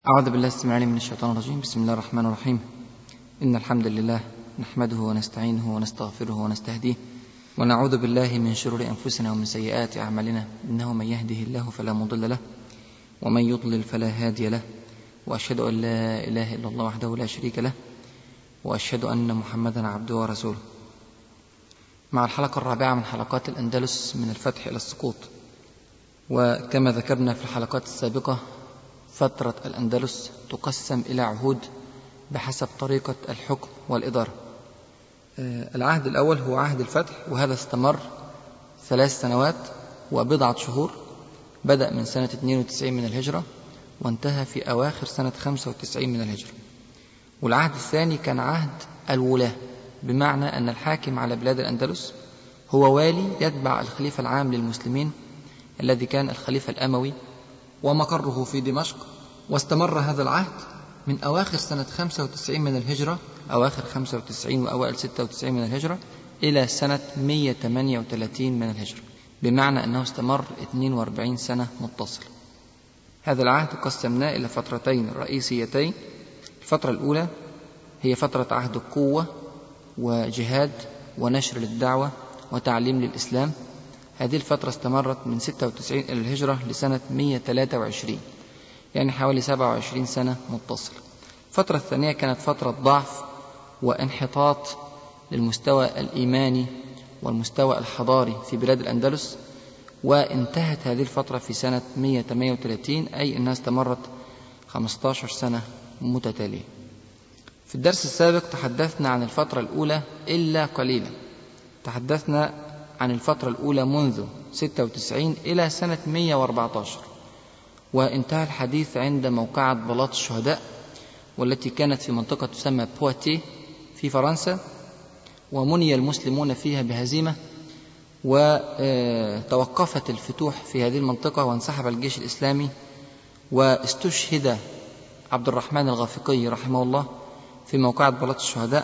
أعوذ بالله السميع العليم من الشيطان الرجيم. بسم الله الرحمن الرحيم. إن الحمد لله نحمده ونستعينه ونستغفره ونستهديه ونعوذ بالله من شرور أنفسنا ومن سيئات أعمالنا، إنه من يهده الله فلا مضل له ومن يضلل فلا هادي له، وأشهد أن لا إله إلا الله وحده لا شريك له، وأشهد أن محمدا عبده ورسوله. مع الحلقة الرابعة من حلقات الأندلس من الفتح إلى السقوط. وكما ذكرنا في الحلقات السابقة، فترة الأندلس تقسم إلى عهود بحسب طريقة الحكم والإدارة. العهد الأول هو عهد الفتح، وهذا استمر 3 سنوات وبضعة شهور، بدأ من سنة 92 من الهجرة وانتهى في أواخر سنة 95 من الهجرة. والعهد الثاني كان عهد الولاة، بمعنى أن الحاكم على بلاد الأندلس هو والي يتبع الخليفة العام للمسلمين الذي كان الخليفة الأموي ومقره في دمشق. واستمر هذا العهد من أواخر سنة 95 من الهجرة، أواخر 95 وأوائل 96 من الهجرة، إلى سنة 138 من الهجرة، بمعنى أنه استمر 42 سنة متصلة. هذا العهد قسمناه إلى فترتين رئيسيتين. الفترة الأولى هي فترة عهد القوة وجهاد ونشر للدعوة وتعليم للإسلام. هذه الفترة استمرت من 96 إلى الهجرة لسنة 123، يعني حوالي 27 سنة متصلة. الفترة الثانية كانت فترة ضعف وانحطاط للمستوى الإيماني والمستوى الحضاري في بلاد الأندلس، وانتهت هذه الفترة في سنة 138، أي أنها استمرت 15 سنة متتالية. في الدرس السابق تحدثنا عن الفترة الأولى إلا قليلا. تحدثنا عن الفترة الأولى منذ 96 إلى سنة 114، وانتهى الحديث عند موقعة بلاط الشهداء، والتي كانت في منطقة تسمى بواتيه في فرنسا، ومني المسلمون فيها بهزيمة، وتوقفت الفتوح في هذه المنطقة وانسحب الجيش الإسلامي، واستشهد عبد الرحمن الغافقي رحمه الله في موقعة بلاط الشهداء.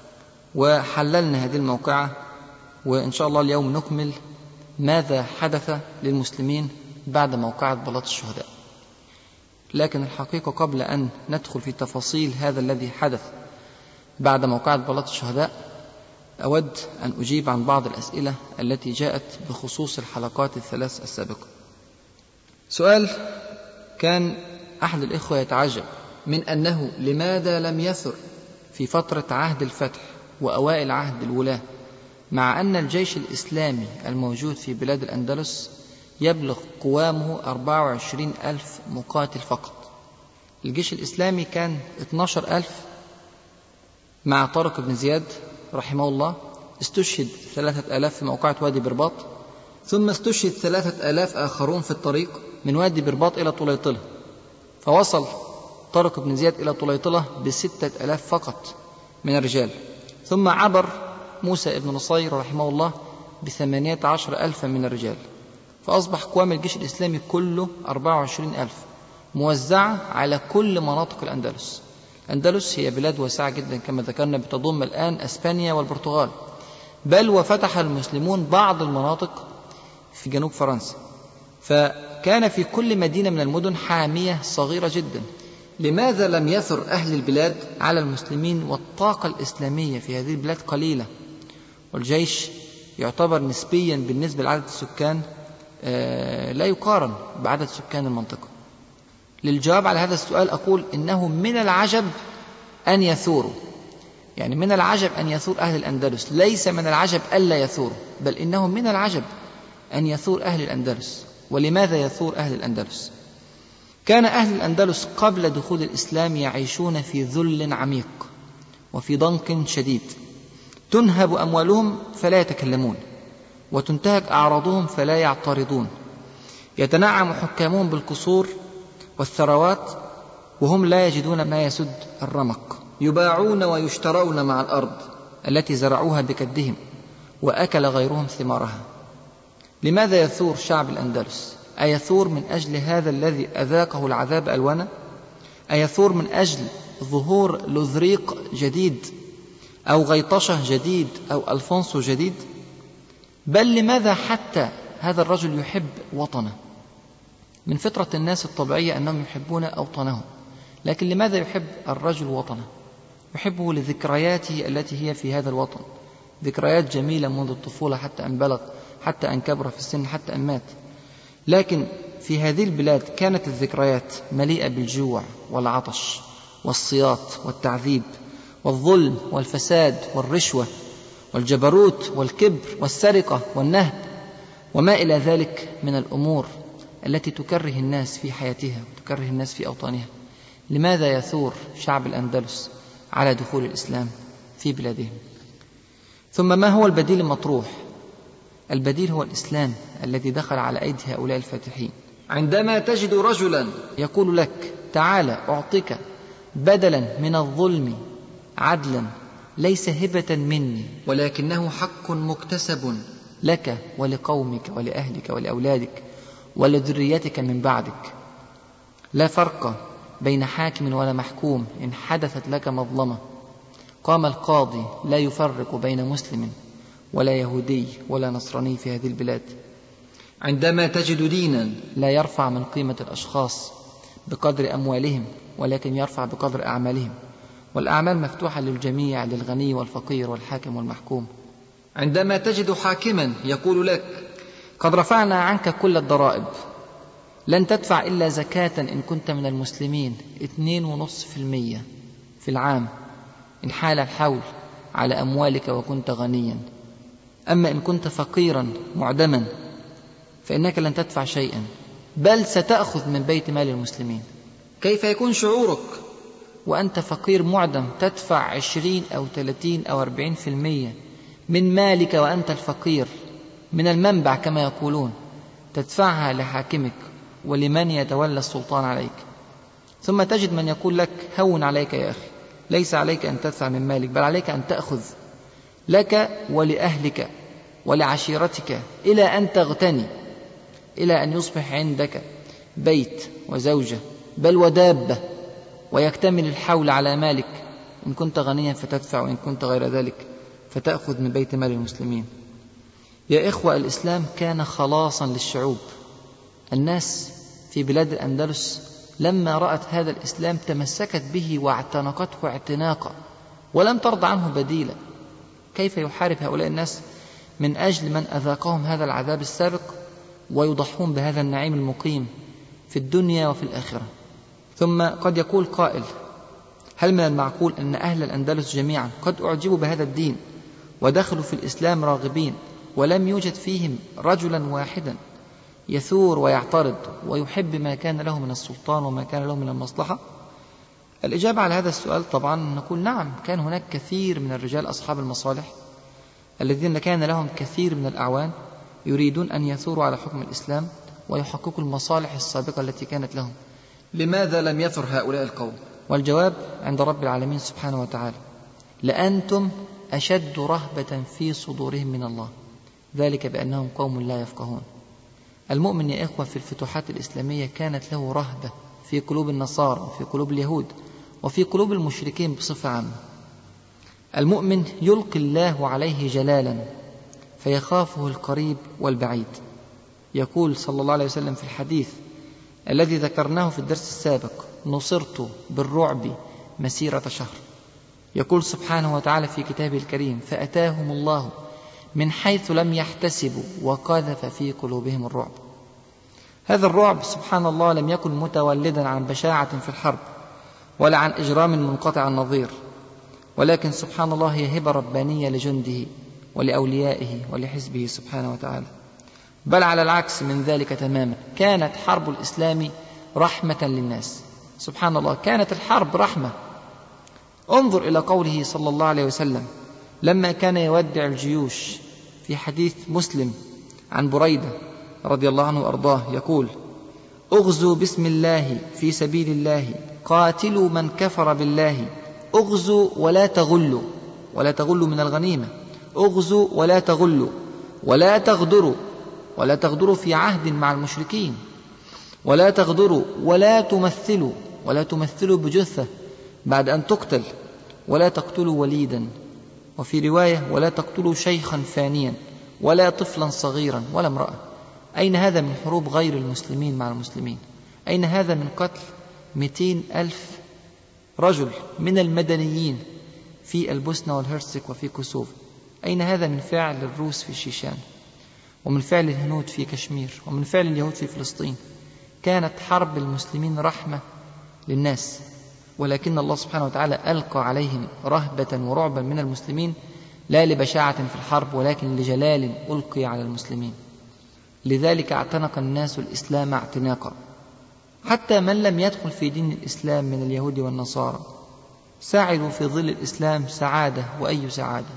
وحللنا هذه الموقعة، وإن شاء الله اليوم نكمل ماذا حدث للمسلمين بعد موقعة بلاط الشهداء. لكن الحقيقة قبل أن ندخل في تفاصيل هذا الذي حدث بعد موقعة بلاط الشهداء، أود أن أجيب عن بعض الأسئلة التي جاءت بخصوص الحلقات ال3 السابقة. سؤال: كان أحد الإخوة يتعجب من أنه لماذا لم يثر في فترة عهد الفتح وأوائل عهد الولاة، مع أن الجيش الإسلامي الموجود في بلاد الأندلس يبلغ قوامه 24,000 مقاتل فقط. الجيش الإسلامي كان 12,000 مع طارق بن زياد رحمه الله، استشهد 3,000 في موقعة وادي برباط، ثم استشهد 3,000 آخرون في الطريق من وادي برباط إلى طليطلة، فوصل طارق بن زياد إلى طليطلة ب6,000 فقط من الرجال. ثم عبر موسى ابن نصير رحمه الله ب18,000 من الرجال، فأصبح قوام الجيش الإسلامي كله 24,000 موزعة على كل مناطق الأندلس. الأندلس هي بلاد واسعة جدا كما ذكرنا، بتضم الآن أسبانيا والبرتغال، بل وفتح المسلمون بعض المناطق في جنوب فرنسا. فكان في كل مدينة من المدن حامية صغيرة جدا. لماذا لم يثر أهل البلاد على المسلمين والطاقة الإسلامية في هذه البلاد قليلة، والجيش يعتبر نسبيا بالنسبة لعدد السكان لا يقارن بعدد سكان المنطقة؟ للجواب على هذا السؤال أقول إنه من العجب أن يثوروا، يعني من العجب أن يثور أهل الأندلس، ليس من العجب ألا يثوروا، بل إنه من العجب أن يثور أهل الأندلس. ولماذا يثور أهل الأندلس؟ كان أهل الأندلس قبل دخول الإسلام يعيشون في ذل عميق وفي ضنك شديد، تنهب أموالهم فلا يتكلمون، وتنتهك أعراضهم فلا يعترضون، يتنعم حكامهم بالقصور والثروات وهم لا يجدون ما يسد الرمق، يباعون ويشترون مع الأرض التي زرعوها بكدهم وأكل غيرهم ثمارها. لماذا يثور شعب الأندلس؟ أيثور من أجل هذا الذي أذاقه العذاب ألوانا؟ أيثور من أجل ظهور لوذريق جديد أو غيطشة جديد أو ألفونسو جديد؟ بل لماذا حتى هذا الرجل يحب وطنه؟ من فطرة الناس الطبيعية أنهم يحبون أوطانهم، لكن لماذا يحب الرجل وطنه؟ يحبه لذكرياته التي هي في هذا الوطن، ذكريات جميلة منذ الطفولة حتى أن بلغ، حتى أن كبر في السن، حتى أن مات. لكن في هذه البلاد كانت الذكريات مليئة بالجوع والعطش والسياط والتعذيب والظلم والفساد والرشوة والجبروت والكبر والسرقة والنهب وما إلى ذلك من الأمور التي تكره الناس في حياتها وتكره الناس في أوطانها. لماذا يثور شعب الأندلس على دخول الإسلام في بلادهم؟ ثم ما هو البديل المطروح؟ البديل هو الإسلام الذي دخل على أيدي هؤلاء الفاتحين. عندما تجد رجلا يقول لك تعال أعطيك بدلا من الظلم عدلا ليس هبة مني ولكنه حق مكتسب لك ولقومك ولأهلك ولأولادك ولذريتك من بعدك، لا فرق بين حاكم ولا محكوم، إن حدثت لك مظلمة قام القاضي لا يفرق بين مسلم ولا يهودي ولا نصراني في هذه البلاد. عندما تجد دينا لا يرفع من قيمة الأشخاص بقدر أموالهم ولكن يرفع بقدر أعمالهم، والأعمال مفتوحة للجميع، للغني والفقير والحاكم والمحكوم. عندما تجد حاكما يقول لك قد رفعنا عنك كل الضرائب، لن تدفع إلا زكاة إن كنت من المسلمين 2.5% في العام إن حال الحول على أموالك وكنت غنيا، أما إن كنت فقيرا معدما فإنك لن تدفع شيئا، بل ستأخذ من بيت مال المسلمين. كيف يكون شعورك وأنت فقير معدم تدفع 20 أو 30 أو 40% من مالك وأنت الفقير من المنبع كما يقولون، تدفعها لحاكمك ولمن يتولى السلطان عليك، ثم تجد من يقول لك هون عليك يا أخي، ليس عليك أن تدفع من مالك بل عليك أن تأخذ لك ولأهلك ولعشيرتك إلى أن تغتني، إلى أن يصبح عندك بيت وزوجة بل ودابة ويكتمل الحول على مالك، إن كنت غنيا فتدفع وإن كنت غير ذلك فتأخذ من بيت مال المسلمين. يا إخوة، الإسلام كان خلاصا للشعوب. الناس في بلاد الأندلس لما رأت هذا الإسلام تمسكت به واعتنقته اعتناقا ولم ترضى عنه بديلا. كيف يحارب هؤلاء الناس من أجل من أذاقهم هذا العذاب السابق ويضحون بهذا النعيم المقيم في الدنيا وفي الآخرة؟ ثم قد يقول قائل هل من المعقول أن أهل الأندلس جميعا قد أعجبوا بهذا الدين ودخلوا في الإسلام راغبين ولم يوجد فيهم رجلا واحدا يثور ويعترض ويحب ما كان له من السلطان وما كان له من المصلحة؟ الإجابة على هذا السؤال طبعا نقول نعم، كان هناك كثير من الرجال أصحاب المصالح الذين كان لهم كثير من الأعوان يريدون أن يثوروا على حكم الإسلام ويحققوا المصالح السابقة التي كانت لهم. لماذا لم يثر هؤلاء القوم؟ والجواب عند رب العالمين سبحانه وتعالى: لأنتم أشد رهبة في صدورهم من الله، ذلك بأنهم قوم لا يفقهون. المؤمن يا إخوة في الفتوحات الإسلامية كانت له رهبة في قلوب النصارى وفي قلوب اليهود وفي قلوب المشركين بصفة عامة. المؤمن يلقي الله عليه جلالا فيخافه القريب والبعيد. يقول صلى الله عليه وسلم في الحديث الذي ذكرناه في الدرس السابق: نصرت بالرعب مسيرة شهر. يقول سبحانه وتعالى في كتابه الكريم: فأتاهم الله من حيث لم يحتسبوا وقذف في قلوبهم الرعب. هذا الرعب سبحان الله لم يكن متولدا عن بشاعة في الحرب ولا عن إجرام منقطع النظير، ولكن سبحان الله هي هبة ربانية لجنده ولأوليائه ولحزبه سبحانه وتعالى. بل على العكس من ذلك تماما، كانت حرب الإسلام رحمة للناس. سبحان الله، كانت الحرب رحمة. انظر إلى قوله صلى الله عليه وسلم لما كان يودع الجيوش في حديث مسلم عن بريدة رضي الله عنه وأرضاه، يقول: اغزوا بسم الله في سبيل الله، قاتلوا من كفر بالله، اغزوا ولا تغلوا، ولا تغلوا من الغنيمة، اغزوا ولا تغلوا، ولا تغدروا، ولا تغدروا في عهد مع المشركين، ولا تغدروا، ولا تمثلوا، ولا تمثلوا بجثة بعد أن تقتل، ولا تقتلوا وليدا، وفي رواية: ولا تقتلوا شيخا فانيا، ولا طفلا صغيرا، ولا امرأة. أين هذا من حروب غير المسلمين مع المسلمين؟ أين هذا من قتل 200,000 رجل من المدنيين في البوسنة والهرسك وفي كوسوفو. أين هذا من فعل الروس في الشيشان، ومن فعل الهنود في كشمير، ومن فعل اليهود في فلسطين؟ كانت حرب المسلمين رحمة للناس، ولكن الله سبحانه وتعالى ألقى عليهم رهبة ورعبا من المسلمين، لا لبشاعة في الحرب ولكن لجلال ألقي على المسلمين. لذلك اعتنق الناس الإسلام اعتناقا، حتى من لم يدخل في دين الإسلام من اليهود والنصارى سعدوا في ظل الإسلام سعادة، وأي سعادة.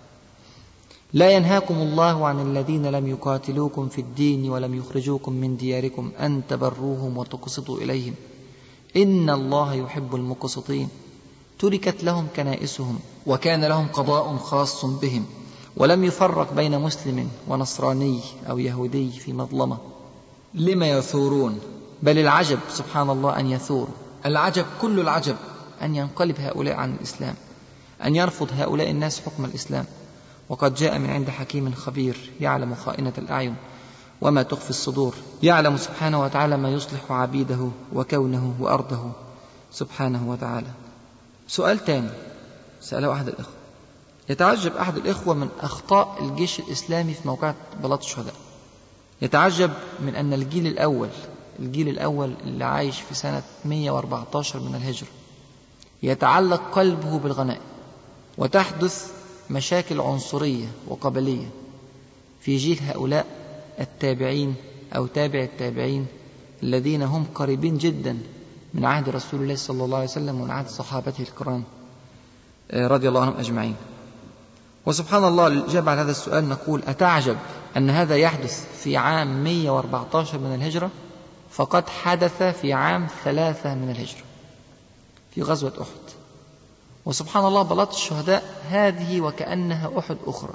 لا ينهاكم الله عن الذين لم يقاتلوكم في الدين ولم يخرجوكم من دياركم أن تبروهم وتقسطوا إليهم إن الله يحب المقسطين. تركت لهم كنائسهم وكان لهم قضاء خاص بهم، ولم يفرق بين مسلم ونصراني أو يهودي في مظلمة. لما يثورون؟ بل العجب سبحان الله أن يثور، العجب كل العجب أن ينقلب هؤلاء عن الإسلام، أن يرفض هؤلاء الناس حكم الإسلام. وقد جاء من عند حكيم خبير يعلم خائنة الأعين وما تخفي الصدور، يعلم سبحانه وتعالى ما يصلح عبيده وكونه وأرضه سبحانه وتعالى. سؤال تاني سأله أحد الإخوة، يتعجب أحد الإخوة من أخطاء الجيش الإسلامي في موقعة بلاط الشهداء. يتعجب من أن الجيل الأول اللي عايش في سنة 114 من الهجرة يتعلق قلبه بالغنائم، وتحدث مشاكل عنصرية وقبلية في جيل هؤلاء التابعين أو تابع التابعين الذين هم قريبين جدا من عهد رسول الله صلى الله عليه وسلم ومن عهد صحابته الكرام رضي الله عنهم أجمعين. وسبحان الله الإجابة على هذا السؤال نقول أتعجب أن هذا يحدث في عام 114 من الهجرة، فقد حدث في عام 3 من الهجرة في غزوة أحد. وسبحان الله بلاط الشهداء هذه وكأنها أحد أخرى.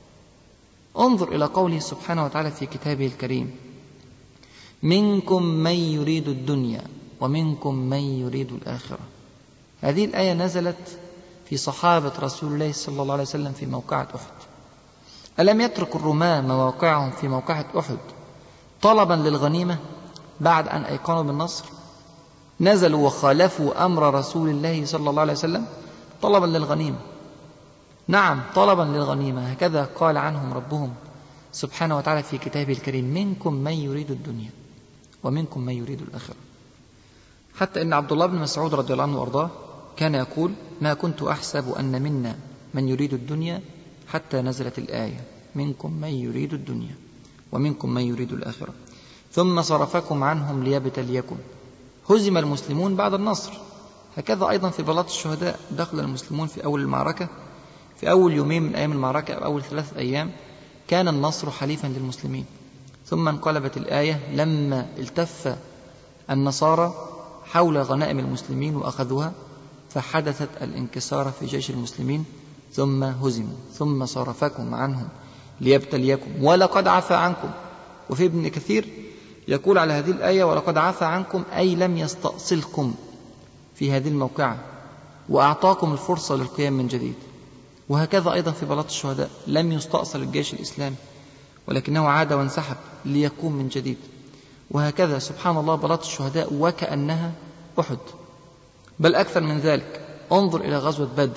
انظر إلى قوله سبحانه وتعالى في كتابه الكريم منكم من يريد الدنيا ومنكم من يريد الآخرة. هذه الآية نزلت في صحابة رسول الله صلى الله عليه وسلم في موقعة أحد. ألم يترك الرماة مواقعهم في موقعة أحد طلبا للغنيمة بعد أن أيقنوا بالنصر؟ نزلوا وخالفوا أمر رسول الله صلى الله عليه وسلم طلبا للغنيمة. نعم طلبا للغنيمة، هكذا قال عنهم ربهم سبحانه وتعالى في كتابه الكريم منكم من يريد الدنيا ومنكم من يريد الآخرة. حتى إن عبد الله بن مسعود رضي الله عنه وأرضاه كان يقول ما كنت أحسب أن منا من يريد الدنيا حتى نزلت الآية منكم من يريد الدنيا ومنكم من يريد الآخرة ثم صرفكم عنهم ليبتليكم. هزم المسلمون بعد النصر. هكذا أيضا في بلاط الشهداء دخل المسلمون في أول المعركة، في أول يومين من أيام المعركة أو أول 3 أيام كان النصر حليفا للمسلمين، ثم انقلبت الآية لما التف النصارى حول غنائم المسلمين وأخذوها، فحدثت الانكسار في جيش المسلمين ثم هزموا ثم صرفكم عنهم ليبتليكم ولقد عفى عنكم. وفي ابن كثير يقول على هذه الآية ولقد عفى عنكم أي لم يستأصلكم في هذه الموقعة وأعطاكم الفرصة للقيام من جديد. وهكذا أيضا في بلاط الشهداء لم يستأصل الجيش الإسلامي ولكنه عاد وانسحب ليقوم من جديد. وهكذا سبحان الله بلاط الشهداء وكأنها أحد، بل أكثر من ذلك. انظر إلى غزوة بدر.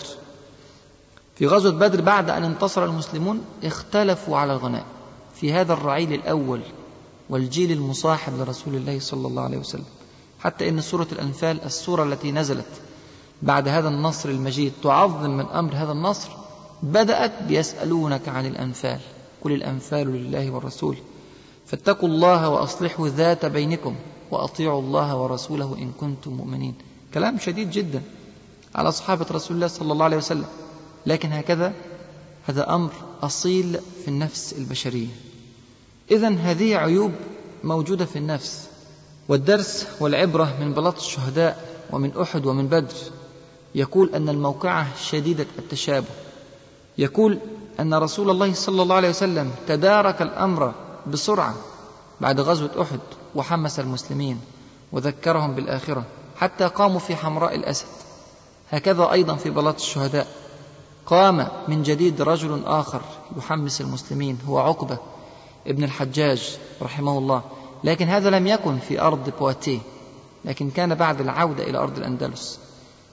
في غزوة بدر بعد أن انتصر المسلمون اختلفوا على الغنائم في هذا الرعيل الأول والجيل المصاحب لرسول الله صلى الله عليه وسلم، حتى إن سورة الأنفال السورة التي نزلت بعد هذا النصر المجيد تعظم من أمر هذا النصر بدأت بيسألونك عن الأنفال قل الأنفال لله والرسول فاتقوا الله وأصلحوا ذات بينكم وأطيعوا الله ورسوله إن كنتم مؤمنين. كلام شديد جدا على صحابة رسول الله صلى الله عليه وسلم، لكن هذا أمر أصيل في النفس البشرية. إذن هذه عيوب موجودة في النفس. والدرس والعبرة من بلاط الشهداء ومن أحد ومن بدر يقول أن الموقعة شديدة التشابه. يقول أن رسول الله صلى الله عليه وسلم تدارك الأمر بسرعة بعد غزوة أحد وحمس المسلمين وذكرهم بالآخرة حتى قاموا في حمراء الأسد. هكذا أيضا في بلاط الشهداء قام من جديد رجل آخر يحمس المسلمين هو عقبة ابن الحجاج رحمه الله، لكن هذا لم يكن في أرض بواتيه، لكن كان بعد العودة إلى أرض الأندلس.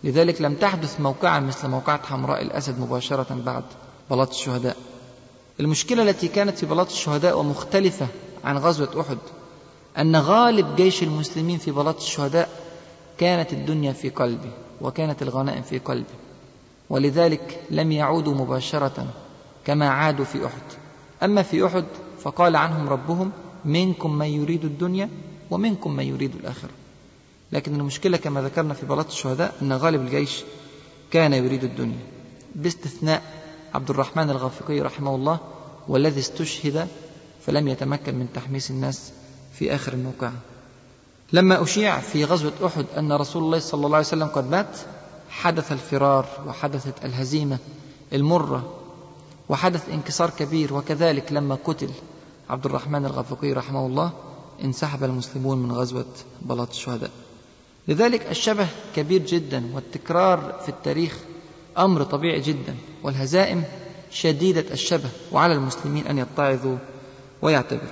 لذلك لم تحدث موقعة مثل موقعة حمراء الأسد مباشرة بعد بلاط الشهداء. المشكلة التي كانت في بلاط الشهداء ومختلفة عن غزوة أحد أن غالب جيش المسلمين في بلاط الشهداء كانت الدنيا في قلبه وكانت الغنائم في قلبه، ولذلك لم يعودوا مباشرة كما عادوا في أحد. أما في أحد فقال عنهم ربهم منكم من يريد الدنيا ومنكم من يريد الآخرة. لكن المشكلة كما ذكرنا في بلاط الشهداء أن غالب الجيش كان يريد الدنيا، باستثناء عبد الرحمن الغافقي رحمه الله، والذي استشهد فلم يتمكن من تحميس الناس في آخر الموقعة. لما أشيع في غزوة أحد أن رسول الله صلى الله عليه وسلم قد مات، حدث الفرار وحدثت الهزيمة المرة وحدث انكسار كبير. وكذلك لما قتل عبد الرحمن الغافقي رحمه الله انسحب المسلمون من غزوة بلاط الشهداء. لذلك الشبه كبير جدا، والتكرار في التاريخ أمر طبيعي جدا، والهزائم شديدة الشبه، وعلى المسلمين أن يتعظوا ويعتبروا.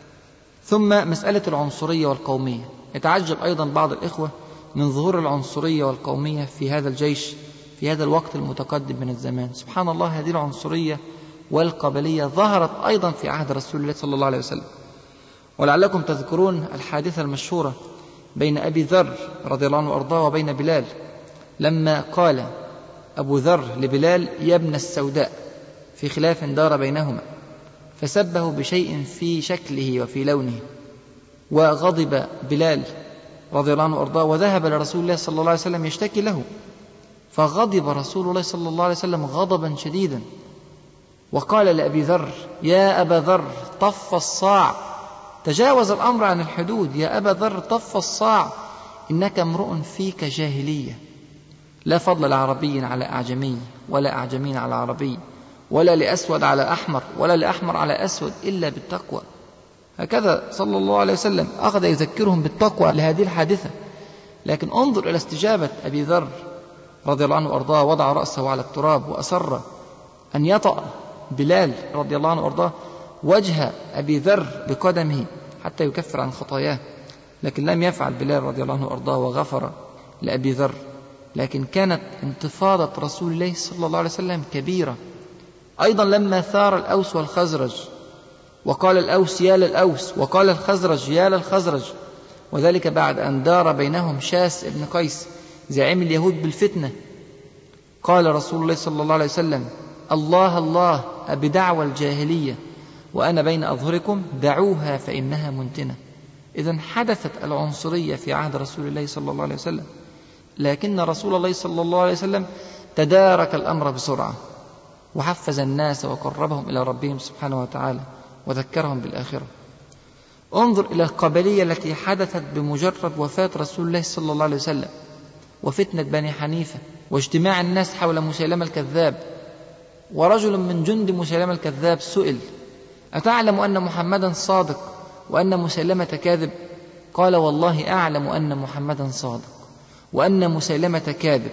ثم مسألة العنصرية والقومية. يتعجب أيضا بعض الإخوة من ظهور العنصرية والقومية في هذا الجيش في هذا الوقت المتقدم من الزمان. سبحان الله، هذه العنصرية والقبلية ظهرت أيضا في عهد رسول الله صلى الله عليه وسلم. ولعلكم تذكرون الحادثة المشهورة بين أبي ذر رضي الله عنه وأرضاه وبين بلال، لما قال أبو ذر لبلال يا ابن السوداء في خلاف دار بينهما، فسبه بشيء في شكله وفي لونه، وغضب بلال رضي الله عنه وأرضاه وذهب لرسول الله صلى الله عليه وسلم يشتكي له، فغضب رسول الله صلى الله عليه وسلم غضبا شديدا وقال لأبي ذر يا أبا ذر طف الصاع، تجاوز الأمر عن الحدود، يا أبا ذر طف الصاع، إنك امرؤ فيك جاهلية، لا فضل لعربي على أعجمي ولا أعجمي على عربي ولا لأسود على أحمر ولا لأحمر على أسود إلا بالتقوى. هكذا صلى الله عليه وسلم أخذ يذكرهم بالتقوى لهذه الحادثة. لكن انظر إلى استجابة أبي ذر رضي الله عنه وأرضاه، وضع رأسه على التراب وأصر أن يطأ بلال رضي الله عنه وأرضاه وجه أبي ذر بقدمه حتى يكفر عن خطاياه، لكن لم يفعل بلال رضي الله عنه وأرضاه وغفر لأبي ذر. لكن كانت انتفاضة رسول الله صلى الله عليه وسلم كبيرة. أيضا لما ثار الأوس والخزرج وقال الأوس يا للأوس وقال الخزرج يا للخزرج، وذلك بعد أن دار بينهم شاس ابن قيس زعيم اليهود بالفتنة، قال رسول الله صلى الله عليه وسلم الله الله أبدعوى الجاهلية وأنا بين أظهركم دعوها فإنها منتنة. إذن حدثت العنصرية في عهد رسول الله صلى الله عليه وسلم، لكن رسول الله صلى الله عليه وسلم تدارك الأمر بسرعة وحفز الناس وقربهم إلى ربهم سبحانه وتعالى وذكرهم بالآخرة. انظر إلى القبلية التي حدثت بمجرد وفاة رسول الله صلى الله عليه وسلم، وفتنة بني حنيفة، واجتماع الناس حول مسيلمة الكذاب. ورجل من جند مسيلمة الكذاب سئل أتعلم أن محمدا صادق وأن مسيلمة كاذب؟ قال والله أعلم أن محمدا صادق وأن مسيلمة كاذب،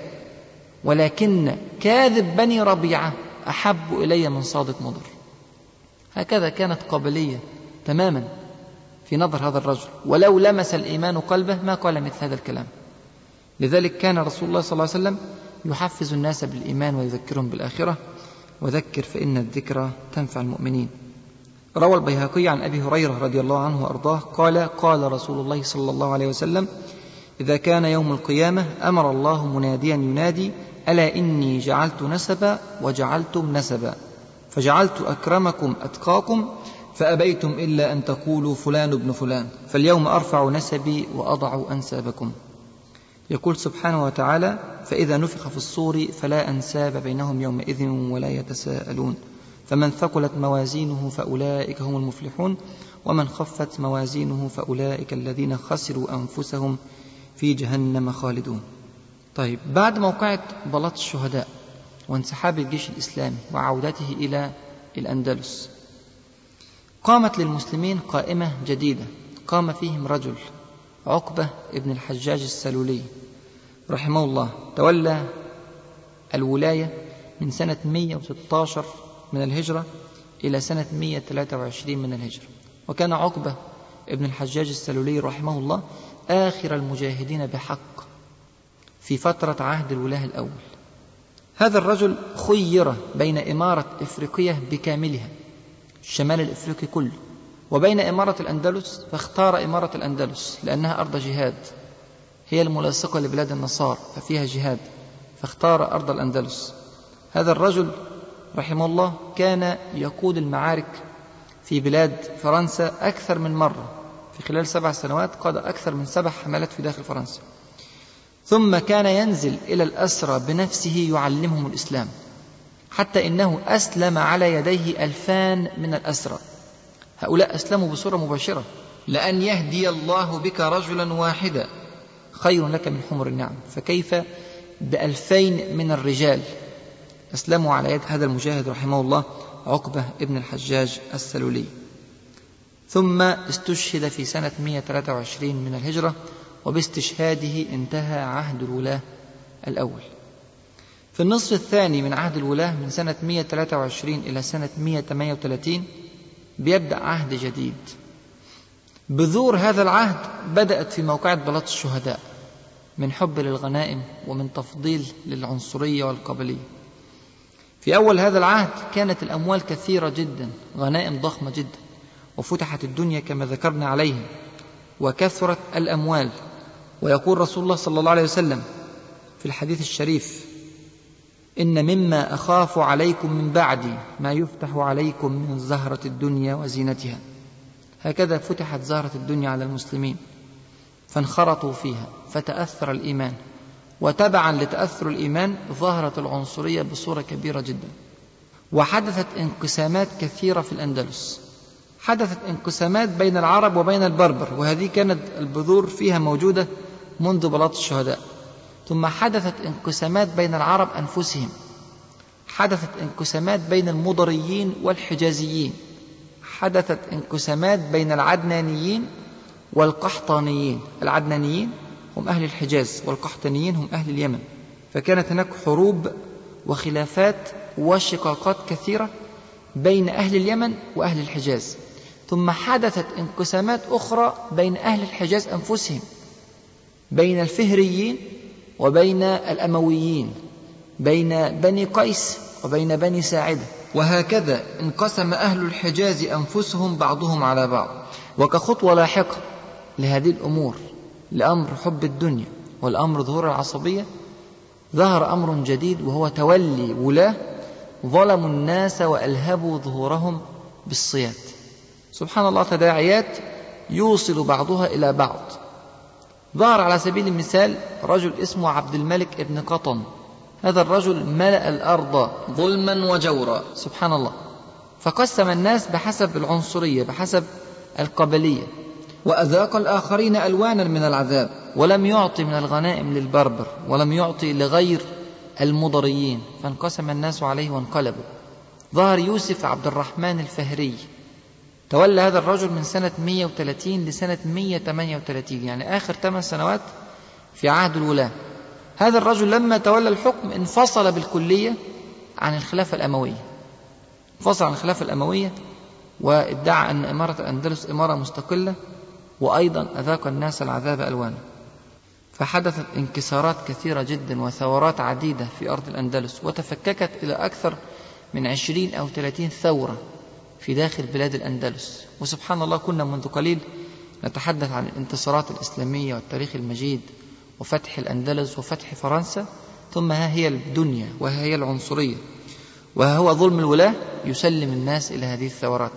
ولكن كاذب بني ربيعة أحب إلي من صادق مضر. هكذا كانت قبلية تماما في نظر هذا الرجل، ولو لمس الإيمان قلبه ما قال مثل هذا الكلام. لذلك كان رسول الله صلى الله عليه وسلم يحفز الناس بالإيمان ويذكرهم بالآخرة، وذكر فإن الذكرى تنفع المؤمنين. روى البيهقي عن أبي هريرة رضي الله عنه وأرضاه قال قال رسول الله صلى الله عليه وسلم إذا كان يوم القيامة أمر الله مناديا ينادي ألا إني جعلت نسبا وجعلتم نسبا، فجعلت أكرمكم أتقاكم فأبيتم إلا أن تقولوا فلان ابن فلان، فاليوم أرفع نسبي وأضع أنسابكم. يقول سبحانه وتعالى فإذا نفخ في الصور فلا أنساب بينهم يومئذ ولا يتساءلون، فمن ثقلت موازينه فأولئك هم المفلحون ومن خفت موازينه فأولئك الذين خسروا أنفسهم في جهنم خالدون. طيب، بعد موقعة بلاط الشهداء وانسحاب الجيش الإسلامي وعودته إلى الأندلس، قامت للمسلمين قائمة جديدة قام فيهم رجل عقبة ابن الحجاج السلولي رحمه الله، تولى الولاية من سنة 116 من الهجرة إلى سنة 123 من الهجرة. وكان عقبة ابن الحجاج السلولي رحمه الله آخر المجاهدين بحق، في فترة عهد الولاة الأول. هذا الرجل خير بين إمارة إفريقيا بكاملها، الشمال الإفريقي كله، وبين إمارة الأندلس، فاختار إمارة الأندلس لأنها أرض جهاد، هي الملاصقة لبلاد النصارى ففيها جهاد، فاختار أرض الأندلس. هذا الرجل رحمه الله كان يقود المعارك في بلاد فرنسا أكثر من مرة، في خلال 7 سنوات قاد أكثر من 7 حملات في داخل فرنسا. ثم كان ينزل إلى الأسرى بنفسه يعلمهم الإسلام، حتى إنه أسلم على يديه 2000 من الأسرى. هؤلاء أسلموا بصورة مباشرة. لأن يهدي الله بك رجلا واحدا خير لك من حمر النعم، فكيف ب2000 من الرجال أسلموا على يد هذا المجاهد رحمه الله عقبة ابن الحجاج السلولي. ثم استشهد في سنة 123 من الهجرة، وباستشهاده انتهى عهد الولاة الأول. في النصف الثاني من عهد الولاة من سنة 123 إلى سنة 138 بيبدأ عهد جديد. بذور هذا العهد بدأت في موقعة بلاط الشهداء، من حب للغنائم ومن تفضيل للعنصرية والقبلية. في أول هذا العهد كانت الأموال كثيرة جدا، غنائم ضخمة جدا، وفتحت الدنيا كما ذكرنا عليه، وكثرت الأموال. ويقول رسول الله صلى الله عليه وسلم في الحديث الشريف: إن مما أخاف عليكم من بعدي ما يفتح عليكم من زهرة الدنيا وزينتها. هكذا فتحت زهرة الدنيا على المسلمين فانخرطوا فيها فتأثر الإيمان، وتبعا لتأثر الإيمان ظهرت العنصرية بصورة كبيرة جدا، وحدثت انقسامات كثيرة في الأندلس. حدثت انقسامات بين العرب وبين البربر، وهذه كانت البذور فيها موجودة منذ بلاط الشهداء. ثم حدثت انقسامات بين العرب أنفسهم، حدثت انقسامات بين المضريين والحجازيين، حدثت انقسامات بين العدنانيين والقحطانيين. العدنانيين هم أهل الحجاز، والقحطانيين هم أهل اليمن. فكانت هناك حروب وخلافات وشقاقات كثيرة بين أهل اليمن وأهل الحجاز. ثم حدثت انقسامات أخرى بين أهل الحجاز أنفسهم، بين الفهريين وبين الأمويين، بين بني قيس وبين بني ساعدة. وهكذا انقسم أهل الحجاز أنفسهم بعضهم على بعض. وكخطوة لاحقة لهذه الأمور، لأمر حب الدنيا والأمر ظهور العصبية، ظهر أمر جديد، وهو تولي ولاة ظلموا الناس وألهبوا ظهورهم بالصياد. سبحان الله، تداعيات يوصل بعضها إلى بعض. ظهر على سبيل المثال رجل اسمه عبد الملك ابن قطن. هذا الرجل ملأ الأرض ظلما وجورا، سبحان الله، فقسم الناس بحسب العنصرية، بحسب القبلية، وأذاق الآخرين ألوانا من العذاب، ولم يعطي من الغنائم للبربر، ولم يعطي لغير المضريين، فانقسم الناس عليه وانقلبوا. ظهر يوسف عبد الرحمن الفهري، تولى هذا الرجل من سنة 130 لسنة 138، يعني آخر 8 سنوات في عهد الولاة. هذا الرجل لما تولى الحكم انفصل بالكلية عن الخلافة الأموية، انفصل عن الخلافة الأموية، وادعى أن إمارة الأندلس إمارة مستقلة، وأيضا أذاق الناس العذاب ألوانا. فحدثت انكسارات كثيرة جدا وثورات عديدة في أرض الأندلس، وتفككت إلى أكثر من 20 أو 30 ثورة في داخل بلاد الأندلس. وسبحان الله، كنا منذ قليل نتحدث عن الانتصارات الإسلامية والتاريخ المجيد وفتح الأندلس وفتح فرنسا، ثم ها هي الدنيا وها هي العنصرية وها هو ظلم الولاة يسلم الناس إلى هذه الثورات.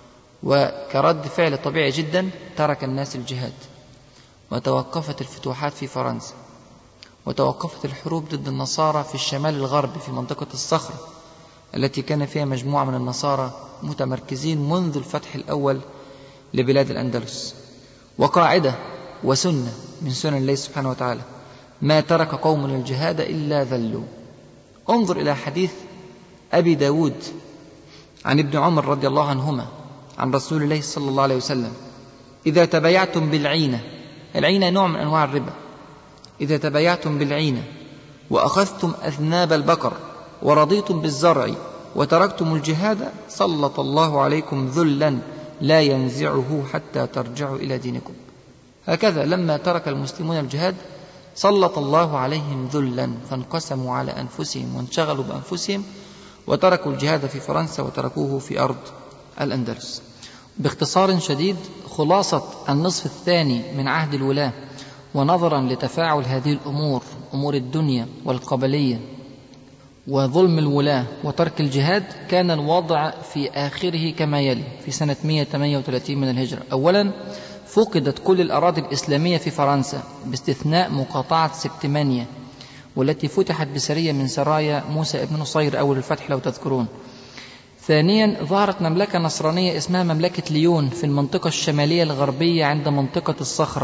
وكرد فعل طبيعي جدا ترك الناس الجهاد، وتوقفت الفتوحات في فرنسا، وتوقفت الحروب ضد النصارى في الشمال الغربي في منطقة الصخرة التي كان فيها مجموعة من النصارى متمركزين منذ الفتح الأول لبلاد الأندلس. وقاعدة وسنة من سنن الله سبحانه وتعالى: ما ترك قوم الجهاد إلا ذلوا. انظر إلى حديث أبي داود عن ابن عمر رضي الله عنهما عن رسول الله صلى الله عليه وسلم: إذا تبايعتم بالعينة، العينة نوع من أنواع الربا، إذا تبايعتم بالعينة وأخذتم أذناب البقر ورضيتم بالزرع وتركتم الجهاد سلط الله عليكم ذلا لا ينزعه حتى ترجعوا إلى دينكم. هكذا لما ترك المسلمون الجهاد سلط الله عليهم ذلا فانقسموا على أنفسهم وانشغلوا بأنفسهم وتركوا الجهاد في فرنسا وتركوه في أرض الأندلس. باختصار شديد، خلاصة النصف الثاني من عهد الولاة ونظرا لتفاعل هذه الأمور، أمور الدنيا والقبلية وظلم الولاة وترك الجهاد، كان الوضع في آخره كما يلي. في سنة 138 من الهجرة، أولا فقدت كل الأراضي الإسلامية في فرنسا باستثناء مقاطعة سبتمانيا، والتي فتحت بسرية من سرايا موسى ابن نصير أول الفتح لو تذكرون. ثانيا ظهرت مملكة نصرانية اسمها مملكة ليون في المنطقة الشمالية الغربية عند منطقة الصخرة.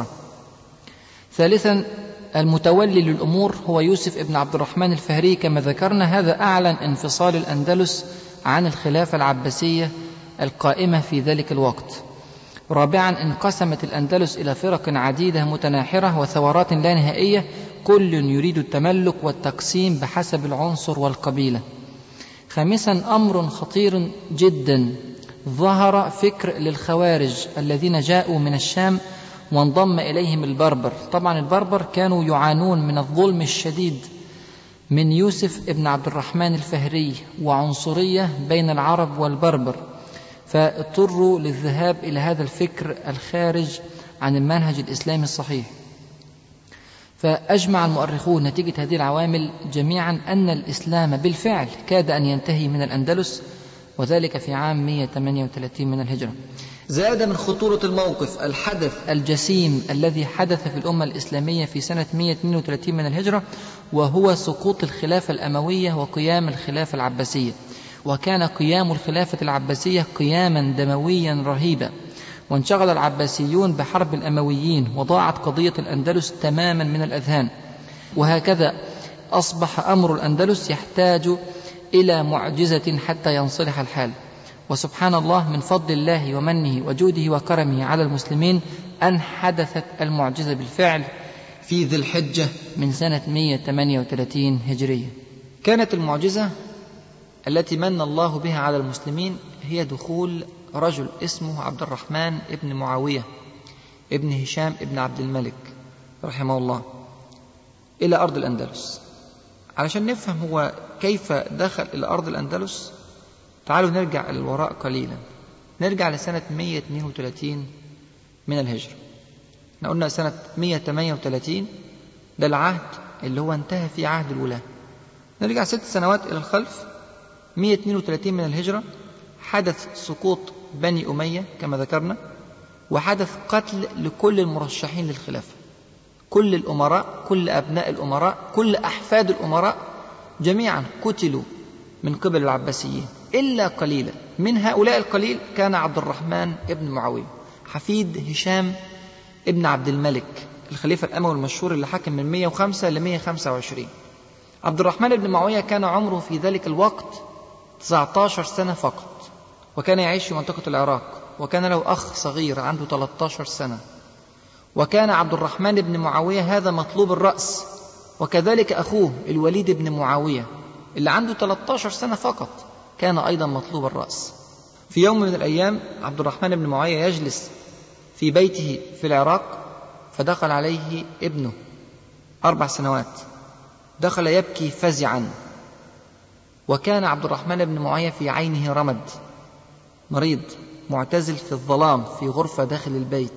ثالثا المتولي للأمور هو يوسف ابن عبد الرحمن الفهري كما ذكرنا، هذا أعلن انفصال الأندلس عن الخلافة العباسية القائمة في ذلك الوقت. رابعا انقسمت الأندلس إلى فرق عديدة متناحرة وثورات لا نهائية، كل يريد التملك والتقسيم بحسب العنصر والقبيلة. خامسا أمر خطير جدا، ظهر فكر للخوارج الذين جاءوا من الشام وانضم إليهم البربر. طبعا البربر كانوا يعانون من الظلم الشديد من يوسف ابن عبد الرحمن الفهري وعنصرية بين العرب والبربر، فاضطروا للذهاب إلى هذا الفكر الخارج عن المنهج الإسلامي الصحيح. فأجمع المؤرخون نتيجة هذه العوامل جميعا أن الإسلام بالفعل كاد أن ينتهي من الأندلس، وذلك في عام 138 من الهجرة. زاد من خطورة الموقف الحدث الجسيم الذي حدث في الأمة الإسلامية في سنة 132 من الهجرة، وهو سقوط الخلافة الأموية وقيام الخلافة العباسية. وكان قيام الخلافة العباسية قياما دمويا رهيبا، وانشغل العباسيون بحرب الأمويين، وضاعت قضية الأندلس تماما من الأذهان. وهكذا أصبح أمر الأندلس يحتاج إلى معجزة حتى ينصلح الحال. وسبحان الله، من فضل الله ومنه وجوده وكرمه على المسلمين أن حدثت المعجزة بالفعل في ذي الحجة من سنة 138 هجرية. كانت المعجزة التي من الله بها على المسلمين هي دخول رجل اسمه عبد الرحمن ابن معاوية ابن هشام ابن عبد الملك رحمه الله إلى أرض الأندلس. علشان نفهم هو كيف دخل إلى أرض الأندلس، تعالوا نرجع إلى الوراء قليلا، نرجع لسنة 132 من الهجرة. احنا قلنا سنة 138 ده العهد اللي هو انتهى فيه عهد الولاة. نرجع 6 سنوات إلى الخلف، 132 من الهجرة حدث سقوط بني أمية كما ذكرنا، وحدث قتل لكل المرشحين للخلافة، كل الأمراء، كل أبناء الأمراء، كل أحفاد الأمراء جميعا قتلوا من قبل العباسيين إلا قليلا. من هؤلاء القليل كان عبد الرحمن ابن معاوية حفيد هشام ابن عبد الملك الخليفة الأموي المشهور اللي حكم من 105 ل 125. عبد الرحمن ابن معاوية كان عمره في ذلك الوقت 19 سنة فقط، وكان يعيش في منطقة العراق، وكان له أخ صغير عنده 13 سنة. وكان عبد الرحمن بن معاوية هذا مطلوب الرأس، وكذلك أخوه الوليد بن معاوية اللي عنده 13 سنة فقط كان أيضا مطلوب الرأس. في يوم من الأيام عبد الرحمن بن معاوية يجلس في بيته في العراق، فدخل عليه ابنه 4 سنوات، دخل يبكي فزعا، وكان عبد الرحمن بن معاوية في عينه رمد، مريض معتزل في الظلام في غرفة داخل البيت.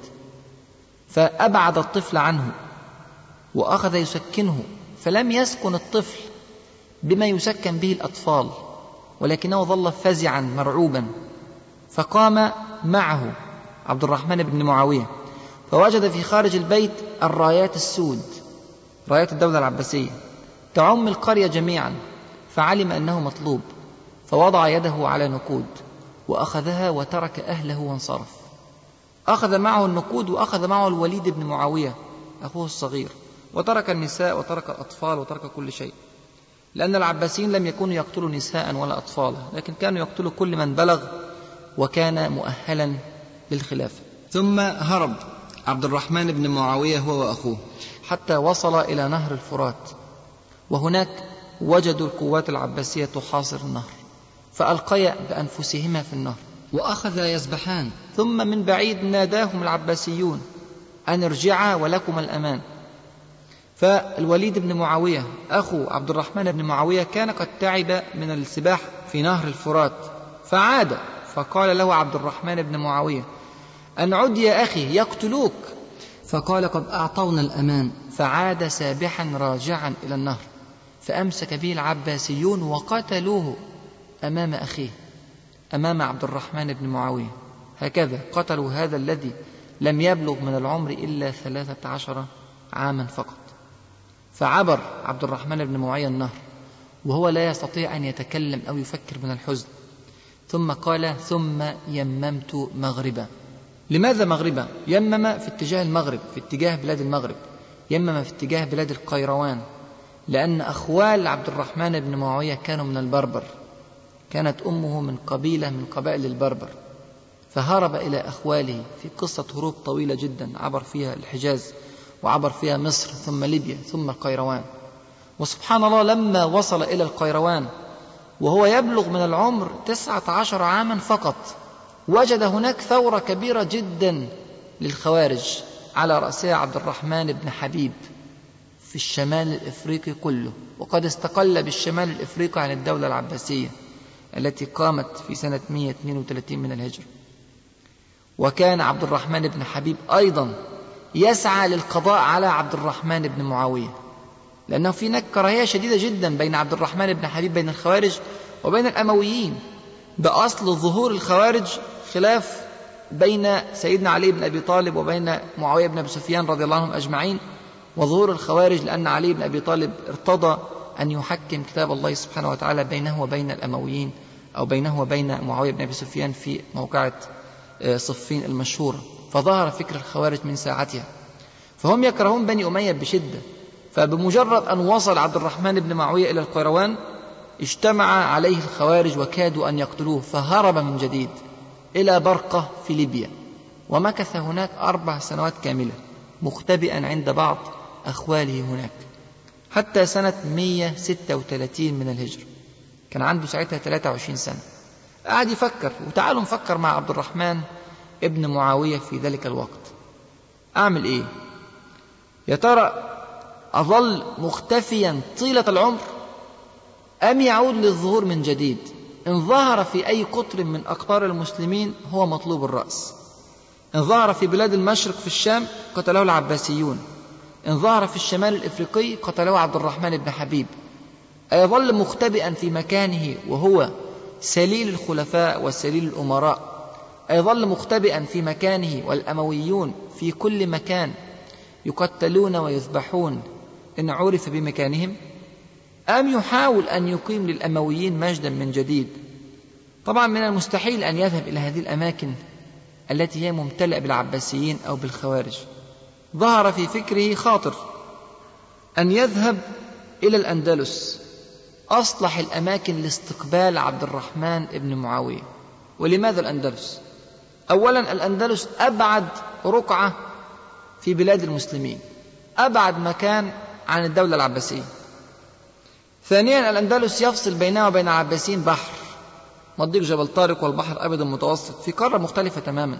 فأبعد الطفل عنه وأخذ يسكنه، فلم يسكن الطفل بما يسكن به الأطفال، ولكنه ظل فزعا مرعوبا. فقام معه عبد الرحمن بن معاوية، فوجد في خارج البيت الرايات السود، رايات الدولة العباسية تعم القرية جميعا، فعلم أنه مطلوب، فوضع يده على نقود وأخذها وترك أهله وانصرف. أخذ معه النقود وأخذ معه الوليد بن معاوية أخوه الصغير، وترك النساء وترك الأطفال وترك كل شيء، لأن العباسيين لم يكونوا يقتلوا نساء ولا أطفالا، لكن كانوا يقتلوا كل من بلغ وكان مؤهلا للخلافة. ثم هرب عبد الرحمن بن معاوية هو وأخوه حتى وصل إلى نهر الفرات، وهناك وجدوا القوات العباسية تحاصر النهر، فألقيا بأنفسهما في النهر وأخذا يسبحان. ثم من بعيد ناداهم العباسيون أن ارجعا ولكم الأمان، فالوليد بن معاوية أخو عبد الرحمن بن معاوية كان قد تعب من السباحة في نهر الفرات فعاد، فقال له عبد الرحمن بن معاوية: أن عد يا أخي يقتلوك. فقال: قد أعطونا الأمان. فعاد سابحا راجعا إلى النهر، فأمسك به العباسيون وقتلوه أمام أخيه، أمام عبد الرحمن بن معاوية. هكذا قتلوا هذا الذي لم يبلغ من العمر إلا 13 عاما فقط. فعبر عبد الرحمن بن معاوية النهر وهو لا يستطيع أن يتكلم أو يفكر من الحزن، ثم قال: ثم يممت مغربا. لماذا مغربا؟ يمم في اتجاه المغرب، في اتجاه بلاد المغرب، يمم في اتجاه بلاد القيروان، لأن أخوال عبد الرحمن بن معاوية كانوا من البربر، كانت أمه من قبيلة من قبائل البربر، فهرب إلى أخواله في قصة هروب طويلة جدا، عبر فيها الحجاز وعبر فيها مصر ثم ليبيا ثم القيروان. وسبحان الله لما وصل إلى القيروان وهو يبلغ من العمر 19 عاما فقط، وجد هناك ثورة كبيرة جدا للخوارج على رأسها عبد الرحمن بن حبيب في الشمال الإفريقي كله، وقد استقل بالشمال الإفريقي عن الدولة العباسية التي قامت في سنة 132 من الهجرة. وكان عبد الرحمن بن حبيب أيضا يسعى للقضاء على عبد الرحمن بن معاوية، لأنه في هناك كراهية شديدة جدا بين عبد الرحمن بن حبيب بين الخوارج وبين الأمويين. بأصل ظهور الخوارج خلاف بين سيدنا علي بن أبي طالب وبين معاوية بن أبي سفيان رضي الله عنهم أجمعين، وظهور الخوارج لأن علي بن أبي طالب ارتضى أن يحكم كتاب الله سبحانه وتعالى بينه وبين الأمويين، أو بينه وبين معاوية بن أبي سفيان في موقعة صفين المشهورة، فظهر فكر الخوارج من ساعتها. فهم يكرهون بني أمية بشدة، فبمجرد أن وصل عبد الرحمن بن معاوية إلى القيروان اجتمع عليه الخوارج وكادوا أن يقتلوه، فهرب من جديد إلى برقة في ليبيا، ومكث هناك 4 سنوات كاملة مختبئا عند بعض أخواله هناك، حتى سنة 136 من الهجرة. كان عنده ساعتها 23 سنة. قاعد يفكر، وتعالوا نفكر مع عبد الرحمن ابن معاوية في ذلك الوقت. أعمل إيه؟ يا ترى أظل مختفيا طيلة العمر أم يعود للظهور من جديد؟ إن ظهر في أي قطر من أقطار المسلمين هو مطلوب الرأس. إن ظهر في بلاد المشرق في الشام قتله العباسيون. إن ظهر في الشمال الإفريقي قتله عبد الرحمن بن حبيب. أيظل مختبئا في مكانه وهو سليل الخلفاء وسليل الأمراء؟ أيظل مختبئا في مكانه والأمويون في كل مكان يقتلون ويذبحون إن عرف بمكانهم؟ أم يحاول أن يقيم للأمويين مجدا من جديد؟ طبعا من المستحيل أن يذهب إلى هذه الأماكن التي هي ممتلئة بالعباسيين أو بالخوارج. ظهر في فكره خاطر أن يذهب إلى الأندلس، أصلح الأماكن لاستقبال عبد الرحمن بن معاوية. ولماذا الأندلس؟ أولا الأندلس أبعد رقعة في بلاد المسلمين، أبعد مكان عن الدولة العباسية. ثانيا الأندلس يفصل بينها وبين العباسيين بحر، مضيق جبل طارق والبحر الأبيض المتوسط، في قارة مختلفة تماما،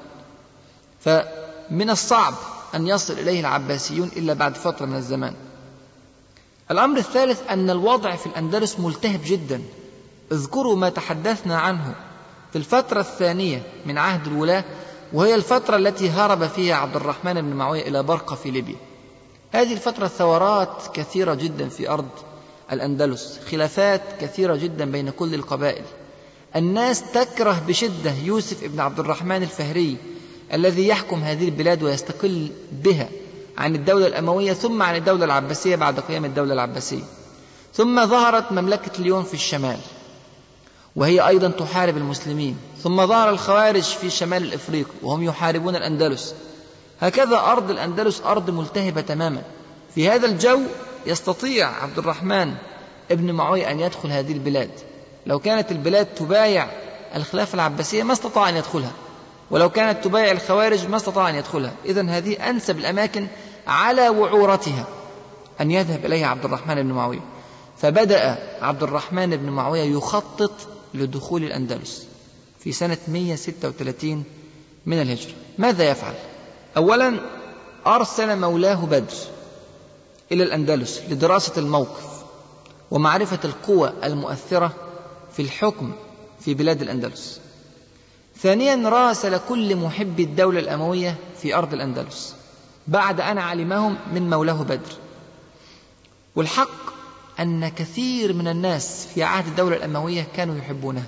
فمن الصعب أن يصل إليه العباسيون إلا بعد فترة من الزمان. الأمر الثالث أن الوضع في الأندلس ملتهب جدا. اذكروا ما تحدثنا عنه في الفترة الثانية من عهد الولاة، وهي الفترة التي هرب فيها عبد الرحمن بن معاوية إلى برقة في ليبيا. هذه الفترة ثورات كثيرة جدا في أرض الأندلس، خلافات كثيرة جدا بين كل القبائل. الناس تكره بشدة يوسف ابن عبد الرحمن الفهري الذي يحكم هذه البلاد ويستقل بها عن الدولة الأموية ثم عن الدولة العباسية بعد قيام الدولة العباسية. ثم ظهرت مملكة ليون في الشمال وهي أيضا تحارب المسلمين. ثم ظهر الخوارج في شمال الإفريقي وهم يحاربون الأندلس. هكذا أرض الأندلس أرض ملتهبة تماما. في هذا الجو يستطيع عبد الرحمن ابن معاوية أن يدخل هذه البلاد. لو كانت البلاد تبايع الخلافة العباسية ما استطاع أن يدخلها، ولو كانت تبايع الخوارج ما استطاع أن يدخلها. إذن هذه أنسب الأماكن على وعورتها أن يذهب إليها عبد الرحمن بن معاوية. فبدأ عبد الرحمن بن معاوية يخطط لدخول الأندلس في سنة 136 من الهجرة. ماذا يفعل؟ أولا أرسل مولاه بدر إلى الأندلس لدراسة الموقف ومعرفة القوى المؤثرة في الحكم في بلاد الأندلس. ثانيا، راسل كل محبي الدولة الأموية في أرض الأندلس بعد أن علمهم من مولاه بدر. والحق أن كثير من الناس في عهد الدولة الأموية كانوا يحبونها،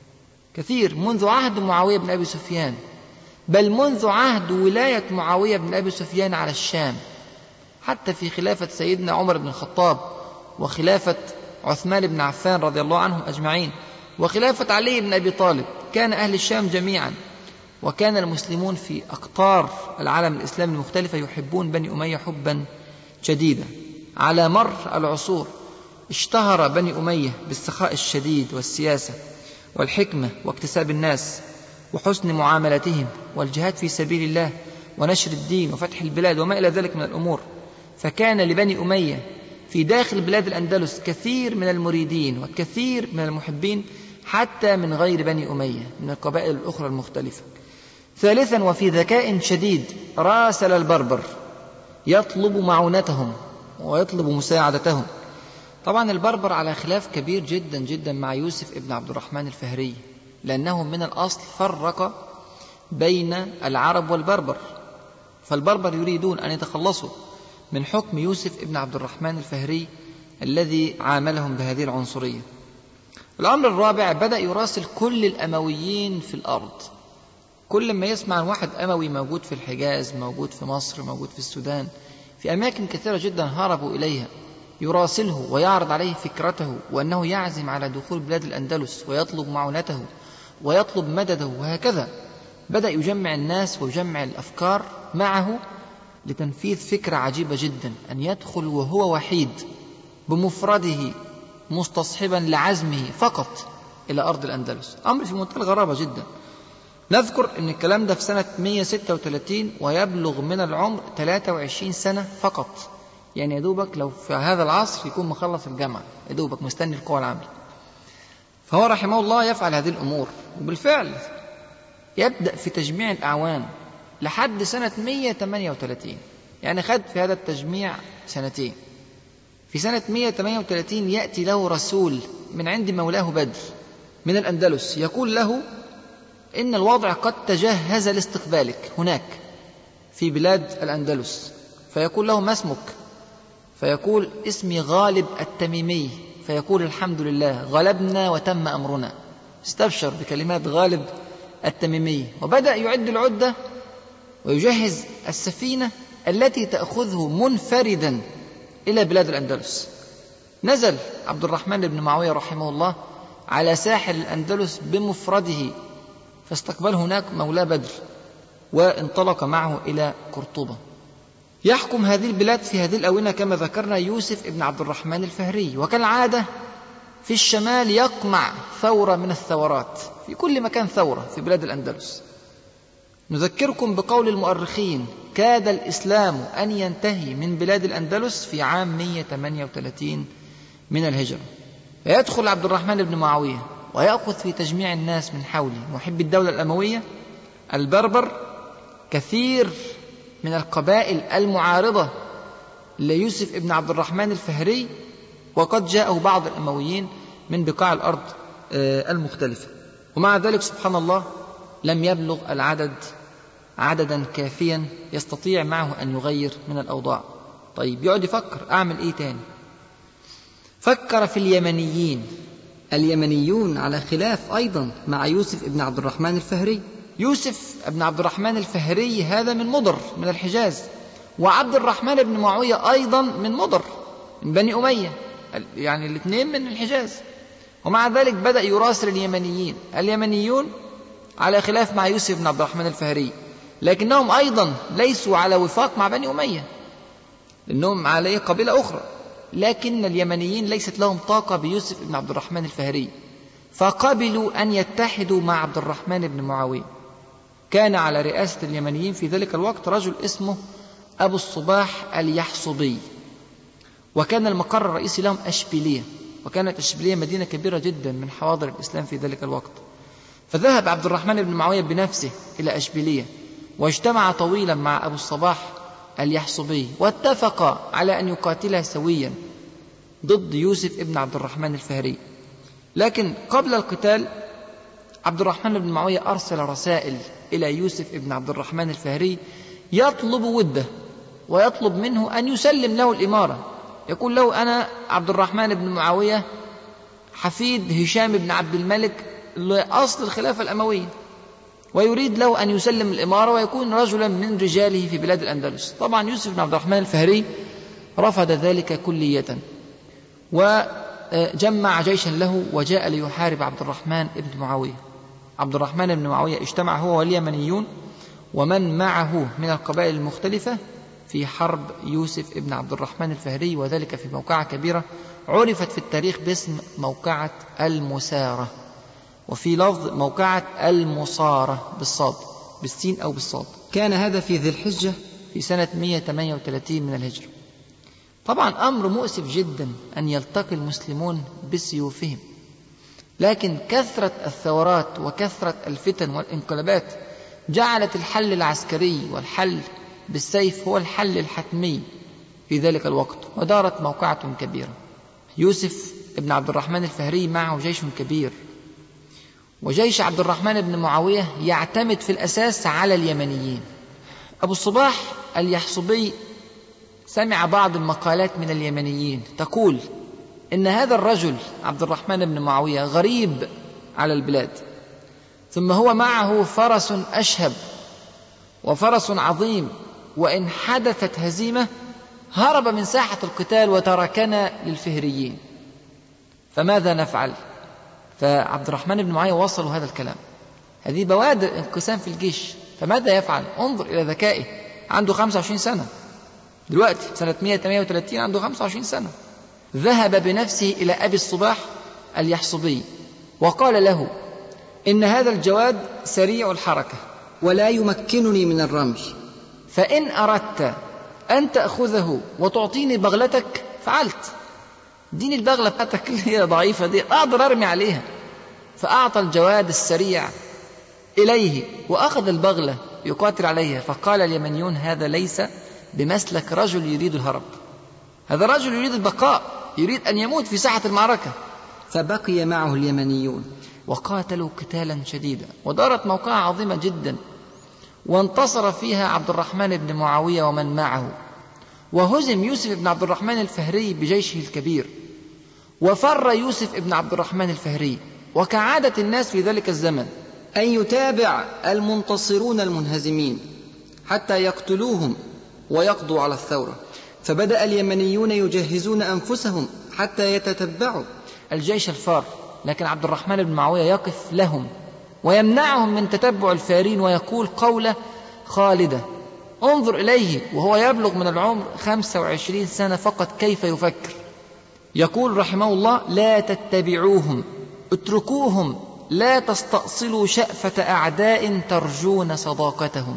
كثير، منذ عهد معاوية بن أبي سفيان، بل منذ عهد ولاية معاوية بن أبي سفيان على الشام، حتى في خلافة سيدنا عمر بن الخطاب وخلافة عثمان بن عفان رضي الله عنهم أجمعين وخلافة علي بن أبي طالب، كان أهل الشام جميعا وكان المسلمون في أقطار العالم الإسلامي المختلفة يحبون بني أمية حبا شديدا. على مر العصور اشتهر بني أمية بالسخاء الشديد والسياسة والحكمة واكتساب الناس وحسن معاملتهم والجهاد في سبيل الله ونشر الدين وفتح البلاد وما إلى ذلك من الأمور. فكان لبني أمية في داخل بلاد الأندلس كثير من المريدين وكثير من المحبين حتى من غير بني أمية من القبائل الأخرى المختلفة. ثالثا، وفي ذكاء شديد راسل البربر يطلب معونتهم ويطلب مساعدتهم. طبعا البربر على خلاف كبير جدا جدا مع يوسف ابن عبد الرحمن الفهري، لأنه من الأصل فرق بين العرب والبربر، فالبربر يريدون أن يتخلصوا من حكم يوسف ابن عبد الرحمن الفهري الذي عاملهم بهذه العنصرية. الأمر الرابع، بدأ يراسل كل الأمويين في الأرض. كل ما يسمع عن واحد أموي موجود في الحجاز، موجود في مصر، موجود في السودان، في أماكن كثيرة جدا هربوا إليها، يراسله ويعرض عليه فكرته وأنه يعزم على دخول بلاد الأندلس ويطلب معونته ويطلب مدده، وهكذا بدأ يجمع الناس ويجمع الأفكار معه لتنفيذ فكرة عجيبة جدا، أن يدخل وهو وحيد بمفرده مستصحبا لعزمه فقط إلى أرض الأندلس. أمر في منتهى الغرابة جدا. نذكر أن الكلام ده في سنة 136 ويبلغ من العمر 23 سنة فقط، يعني يدوبك لو في هذا العصر يكون مخلص الجامعة، يدوبك مستني القوى العاملة. فهو رحمه الله يفعل هذه الأمور، وبالفعل يبدأ في تجميع الأعوان لحد سنة 138، يعني خد في هذا التجميع سنتين. في سنة 138 يأتي له رسول من عند مولاه بدر من الأندلس يقول له إن الوضع قد تجهز لاستقبالك هناك في بلاد الأندلس. فيقول له ما اسمك؟ فيقول اسمي غالب التميمي. فيقول الحمد لله غلبنا وتم أمرنا. استبشر بكلمات غالب التميمي، وبدأ يعد العدة ويجهز السفينة التي تأخذه منفردا إلى بلاد الأندلس. نزل عبد الرحمن بن معاوية رحمه الله على ساحل الأندلس بمفرده، فاستقبله هناك مولاه بدر وانطلق معه إلى قرطبة. يحكم هذه البلاد في هذه الآونة كما ذكرنا يوسف ابن عبد الرحمن الفهري، وكالعادة في الشمال يقمع ثورة من الثورات، في كل مكان ثورة في بلاد الأندلس. نذكركم بقول المؤرخين كاد الإسلام أن ينتهي من بلاد الأندلس في عام 138 من الهجرة. فيدخل عبد الرحمن بن معاوية ويأخذ في تجميع الناس من حوله محب الدولة الأموية، البربر، كثير من القبائل المعارضة ليوسف ابن عبد الرحمن الفهري، وقد جاءه بعض الأمويين من بقاع الأرض المختلفة. ومع ذلك سبحان الله لم يبلغ العدد عددا كافيا يستطيع معه أن يغير من الأوضاع. طيب يقعد يفكر أعمل إيه تاني؟ فكر في اليمنيين. اليمنيون على خلاف أيضا مع يوسف ابن عبد الرحمن الفهري. يوسف ابن عبد الرحمن الفهري هذا من مضر من الحجاز، وعبد الرحمن بن معاوية أيضا من مضر من بني أمية، يعني الاثنين من الحجاز. ومع ذلك بدأ يراسل اليمنيين. اليمنيون على خلاف مع يوسف بن عبد الرحمن الفهري، لكنهم أيضا ليسوا على وفاق مع بني أمية لأنهم عليه قبيلة أخرى، لكن اليمنيين ليست لهم طاقة بيوسف بن عبد الرحمن الفهري، فقبلوا أن يتحدوا مع عبد الرحمن بن معاوية. كان على رئاسة اليمنيين في ذلك الوقت رجل اسمه أبو الصباح اليحصبي، وكان المقر الرئيسي لهم أشبيلية، وكانت أشبيلية مدينة كبيرة جدا من حواضر الإسلام في ذلك الوقت. فذهب عبد الرحمن بن معاوية بنفسه إلى أشبيلية واجتمع طويلا مع أبو الصباح اليحصبي، واتفقا على أن يقاتلا سويا ضد يوسف ابن عبد الرحمن الفهري. لكن قبل القتال عبد الرحمن بن معاوية أرسل رسائل إلى يوسف ابن عبد الرحمن الفهري يطلب وده، ويطلب منه أن يسلم له الإمارة. يقول له: أنا عبد الرحمن بن معاوية حفيد هشام بن عبد الملك لأصل الخلافة الأموية، ويريد له أن يسلم الإمارة ويكون رجلا من رجاله في بلاد الأندلس. طبعا يوسف بن عبد الرحمن الفهري رفض ذلك كلية، وجمع جيشا له وجاء ليحارب عبد الرحمن بن معاوية. عبد الرحمن بن معاوية اجتمع هو واليمنيون ومن معه من القبائل المختلفة في حرب يوسف بن عبد الرحمن الفهري، وذلك في موقعة كبيرة عرفت في التاريخ باسم موقعة المسارة، وفي لفظ موقعة المصارة بالصاد، بالسين أو بالصاد. كان هذا في ذي الحجة في سنة 138 من الهجرة. طبعا أمر مؤسف جدا أن يلتقي المسلمون بسيوفهم، لكن كثرة الثورات وكثرة الفتن والانقلابات جعلت الحل العسكري والحل بالسيف هو الحل الحتمي في ذلك الوقت، ودارت موقعة كبيرة. يوسف بن عبد الرحمن الفهري معه جيش كبير، وجيش عبد الرحمن بن معاوية يعتمد في الأساس على اليمنيين. أبو الصباح اليحصبي سمع بعض المقالات من اليمنيين تقول إن هذا الرجل عبد الرحمن بن معاوية غريب على البلاد، ثم هو معه فرس أشهب وفرس عظيم، وإن حدثت هزيمة هرب من ساحة القتال وتركنا للفهريين، فماذا نفعل؟ فعبد الرحمن بن معاوية وصلوا هذا الكلام، هذه بوادر انقسام في الجيش، فماذا يفعل؟ انظر إلى ذكائه، عنده 25 سنة دلوقتي، سنة 138 عنده 25 سنة. ذهب بنفسه إلى أبي الصباح اليحصبي وقال له: إن هذا الجواد سريع الحركة ولا يمكنني من الرمي، فإن أردت أن تأخذه وتعطيني بغلتك فعلت، ديني البغلة بتاعتك اللي هي ضعيفة دي أقدر أرمي عليها. فأعطى الجواد السريع إليه وأخذ البغلة يقاتل عليها. فقال اليمنيون: هذا ليس بمسلك رجل يريد الهرب، هذا رجل يريد البقاء، يريد أن يموت في ساحة المعركة. فبقي معه اليمنيون وقاتلوا قتالا شديدا، ودارت موقعة عظيمة جدا، وانتصر فيها عبد الرحمن بن معاوية ومن معه، وهزم يوسف بن عبد الرحمن الفهري بجيشه الكبير، وفر يوسف بن عبد الرحمن الفهري. وكعادة الناس في ذلك الزمن أن يتابع المنتصرون المنهزمين حتى يقتلوهم ويقضوا على الثورة، فبدأ اليمنيون يجهزون أنفسهم حتى يتتبعوا الجيش الفار، لكن عبد الرحمن بن معاوية يقف لهم ويمنعهم من تتبع الفارين، ويقول قولة خالدة. انظر إليه وهو يبلغ من العمر 25 سنة فقط كيف يفكر. يقول رحمه الله: لا تتبعوهم، اتركوهم، لا تستأصلوا شأفة أعداء ترجون صداقتهم،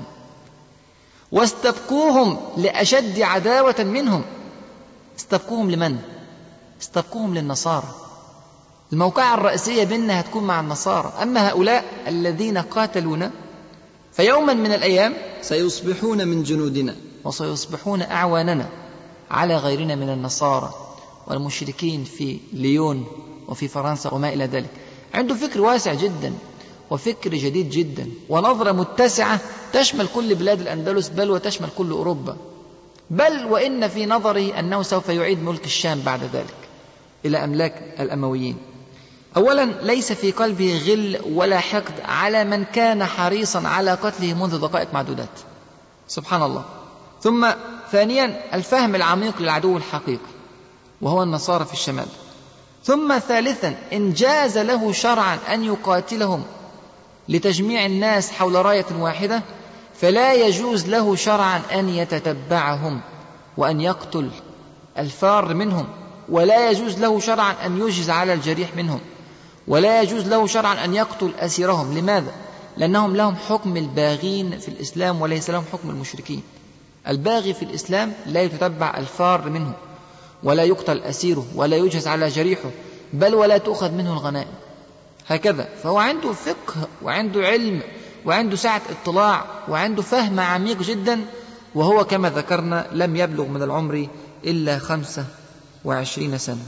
واستبقوهم لأشد عداوة منهم. استبقوهم لمن؟ استبقوهم للنصارى. الموقعة الرئيسية بيننا هتكون مع النصارى، أما هؤلاء الذين قاتلونا فيوما من الأيام سيصبحون من جنودنا وسيصبحون أعواننا على غيرنا من النصارى والمشركين في ليون وفي فرنسا وما إلى ذلك. عنده فكر واسع جدا وفكر جديد جدا ونظرة متسعة تشمل كل بلاد الأندلس، بل وتشمل كل أوروبا، بل وإن في نظره أنه سوف يعيد ملك الشام بعد ذلك إلى أملاك الأمويين. أولا ليس في قلبه غل ولا حقد على من كان حريصا على قتله منذ دقائق معدودات، سبحان الله. ثم ثانيا الفهم العميق للعدو الحقيقي وهو النصارى في الشمال. ثم ثالثا إن جاز له شرعا أن يقاتلهم لتجميع الناس حول راية واحدة، فلا يجوز له شرعا أن يتتبعهم وأن يقتل الفار منهم، ولا يجوز له شرعا أن يجز على الجريح منهم، ولا يجوز له شرعا أن يقتل أسيرهم. لماذا؟ لأنهم لهم حكم الباغين في الإسلام وليس لهم حكم المشركين. الباغي في الإسلام لا يتتبع الفار منه، ولا يقتل أسيره، ولا يجهز على جريحه، بل ولا تؤخذ منه الغنائم، هكذا. فهو عنده فقه وعنده علم وعنده سعة اطلاع وعنده فهم عميق جدا، وهو كما ذكرنا لم يبلغ من العمر إلا 25 سنة.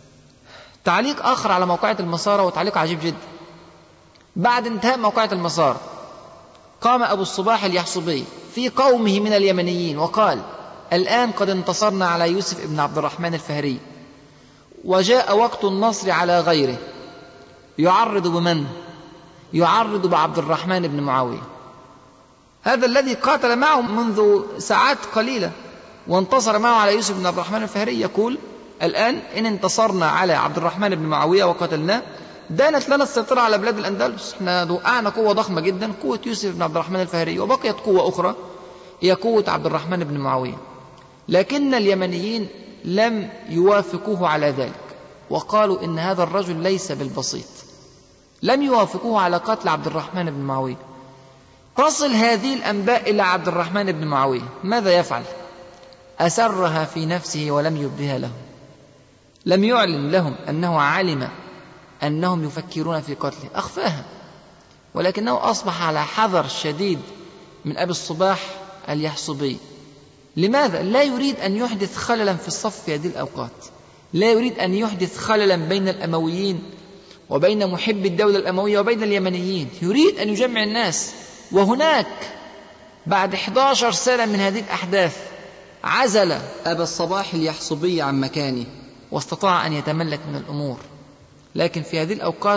تعليق آخر على موقعة المسارة، وتعليق عجيب جدا. بعد انتهاء موقعة المسارة قام أبو الصباح اليحصبي في قومه من اليمنيين وقال: الآن قد انتصرنا على يوسف بن عبد الرحمن الفهري، وجاء وقت النصر على غيره. يعرض بمن؟ يعرض بعبد الرحمن بن معاوية، هذا الذي قاتل معه منذ ساعات قليلة وانتصر معه على يوسف بن عبد الرحمن الفهري. يقول: الآن إن انتصرنا على عبد الرحمن بن معاوية وقتلناه دانت لنا السيطرة على بلاد الأندلس. احنا وقعنا قوة ضخمة جدا، قوة يوسف بن عبد الرحمن الفهري، وبقيت قوة أخرى هي قوة عبد الرحمن بن معاوية. لكن اليمنيين لم يوافقوه على ذلك، وقالوا إن هذا الرجل ليس بالبسيط، لم يوافقوه على قتل عبد الرحمن بن معاوية. تصل هذه الأنباء إلى عبد الرحمن بن معاوية، ماذا يفعل؟ أسرها في نفسه ولم يبدها لهم، لم يعلن لهم أنه علم أنهم يفكرون في قتله، أخفاها، ولكنه أصبح على حذر شديد من أبي الصباح اليحصبي. لماذا؟ لا يريد أن يحدث خللا في الصف في هذه الأوقات، لا يريد أن يحدث خللا بين الأمويين وبين محب الدولة الأموية وبين اليمنيين، يريد أن يجمع الناس. وهناك بعد 11 سنة من هذه الأحداث عزل أبا الصباح اليحصبي عن مكانه واستطاع أن يتملك من الأمور. لكن في هذه الأوقات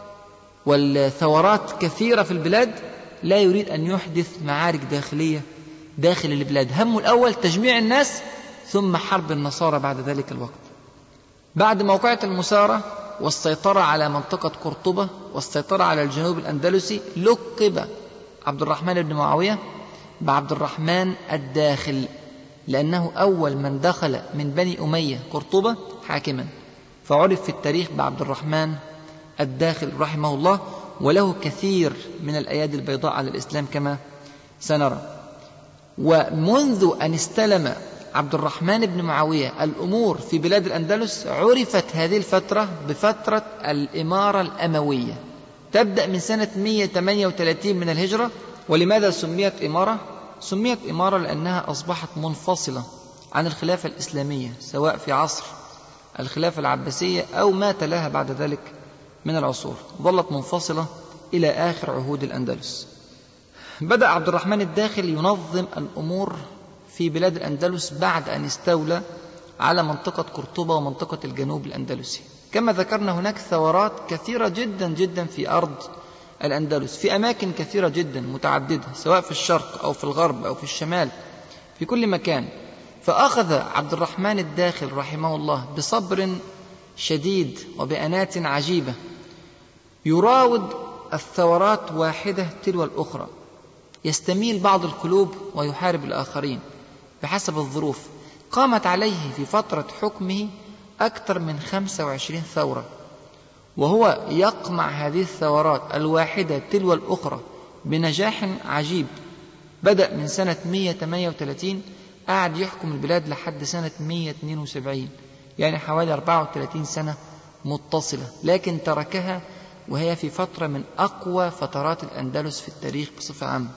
والثورات كثيرة في البلاد لا يريد أن يحدث معارك داخلية داخل البلاد، همه الأول تجميع الناس ثم حرب النصارى بعد ذلك الوقت. بعد موقعة المسارة والسيطرة على منطقة قرطبة والسيطرة على الجنوب الأندلسي لقب عبد الرحمن بن معاوية بعبد الرحمن الداخل، لأنه أول من دخل من بني أمية قرطبة حاكما، فعرف في التاريخ بعبد الرحمن الداخل رحمه الله، وله كثير من الأيادي البيضاء على الإسلام كما سنرى. ومنذ أن استلم عبد الرحمن بن معاوية الأمور في بلاد الأندلس عرفت هذه الفترة بفترة الإمارة الأموية، تبدأ من سنة 138 من الهجرة. ولماذا سميت إمارة؟ سميت إمارة لأنها أصبحت منفصلة عن الخلافة الإسلامية، سواء في عصر الخلافة العباسية أو ما تلاها بعد ذلك من العصور، ظلت منفصلة إلى آخر عهود الأندلس. بدأ عبد الرحمن الداخل ينظم الأمور في بلاد الأندلس بعد أن استولى على منطقة قرطبة ومنطقة الجنوب الأندلسي. كما ذكرنا هناك ثورات كثيرة جدا جدا في أرض الأندلس في أماكن كثيرة جدا متعددة، سواء في الشرق أو في الغرب أو في الشمال، في كل مكان. فأخذ عبد الرحمن الداخل رحمه الله بصبر شديد وبأنات عجيبة يراود الثورات واحدة تلو الأخرى، يستميل بعض القلوب ويحارب الآخرين بحسب الظروف. قامت عليه في فترة حكمه أكثر من 25 ثورة، وهو يقمع هذه الثورات الواحدة تلو الأخرى بنجاح عجيب. بدأ من سنة 138 قعد يحكم البلاد لحد سنة 172، يعني حوالي 34 سنة متصلة، لكن تركها وهي في فترة من أقوى فترات الأندلس في التاريخ بصفة عامة.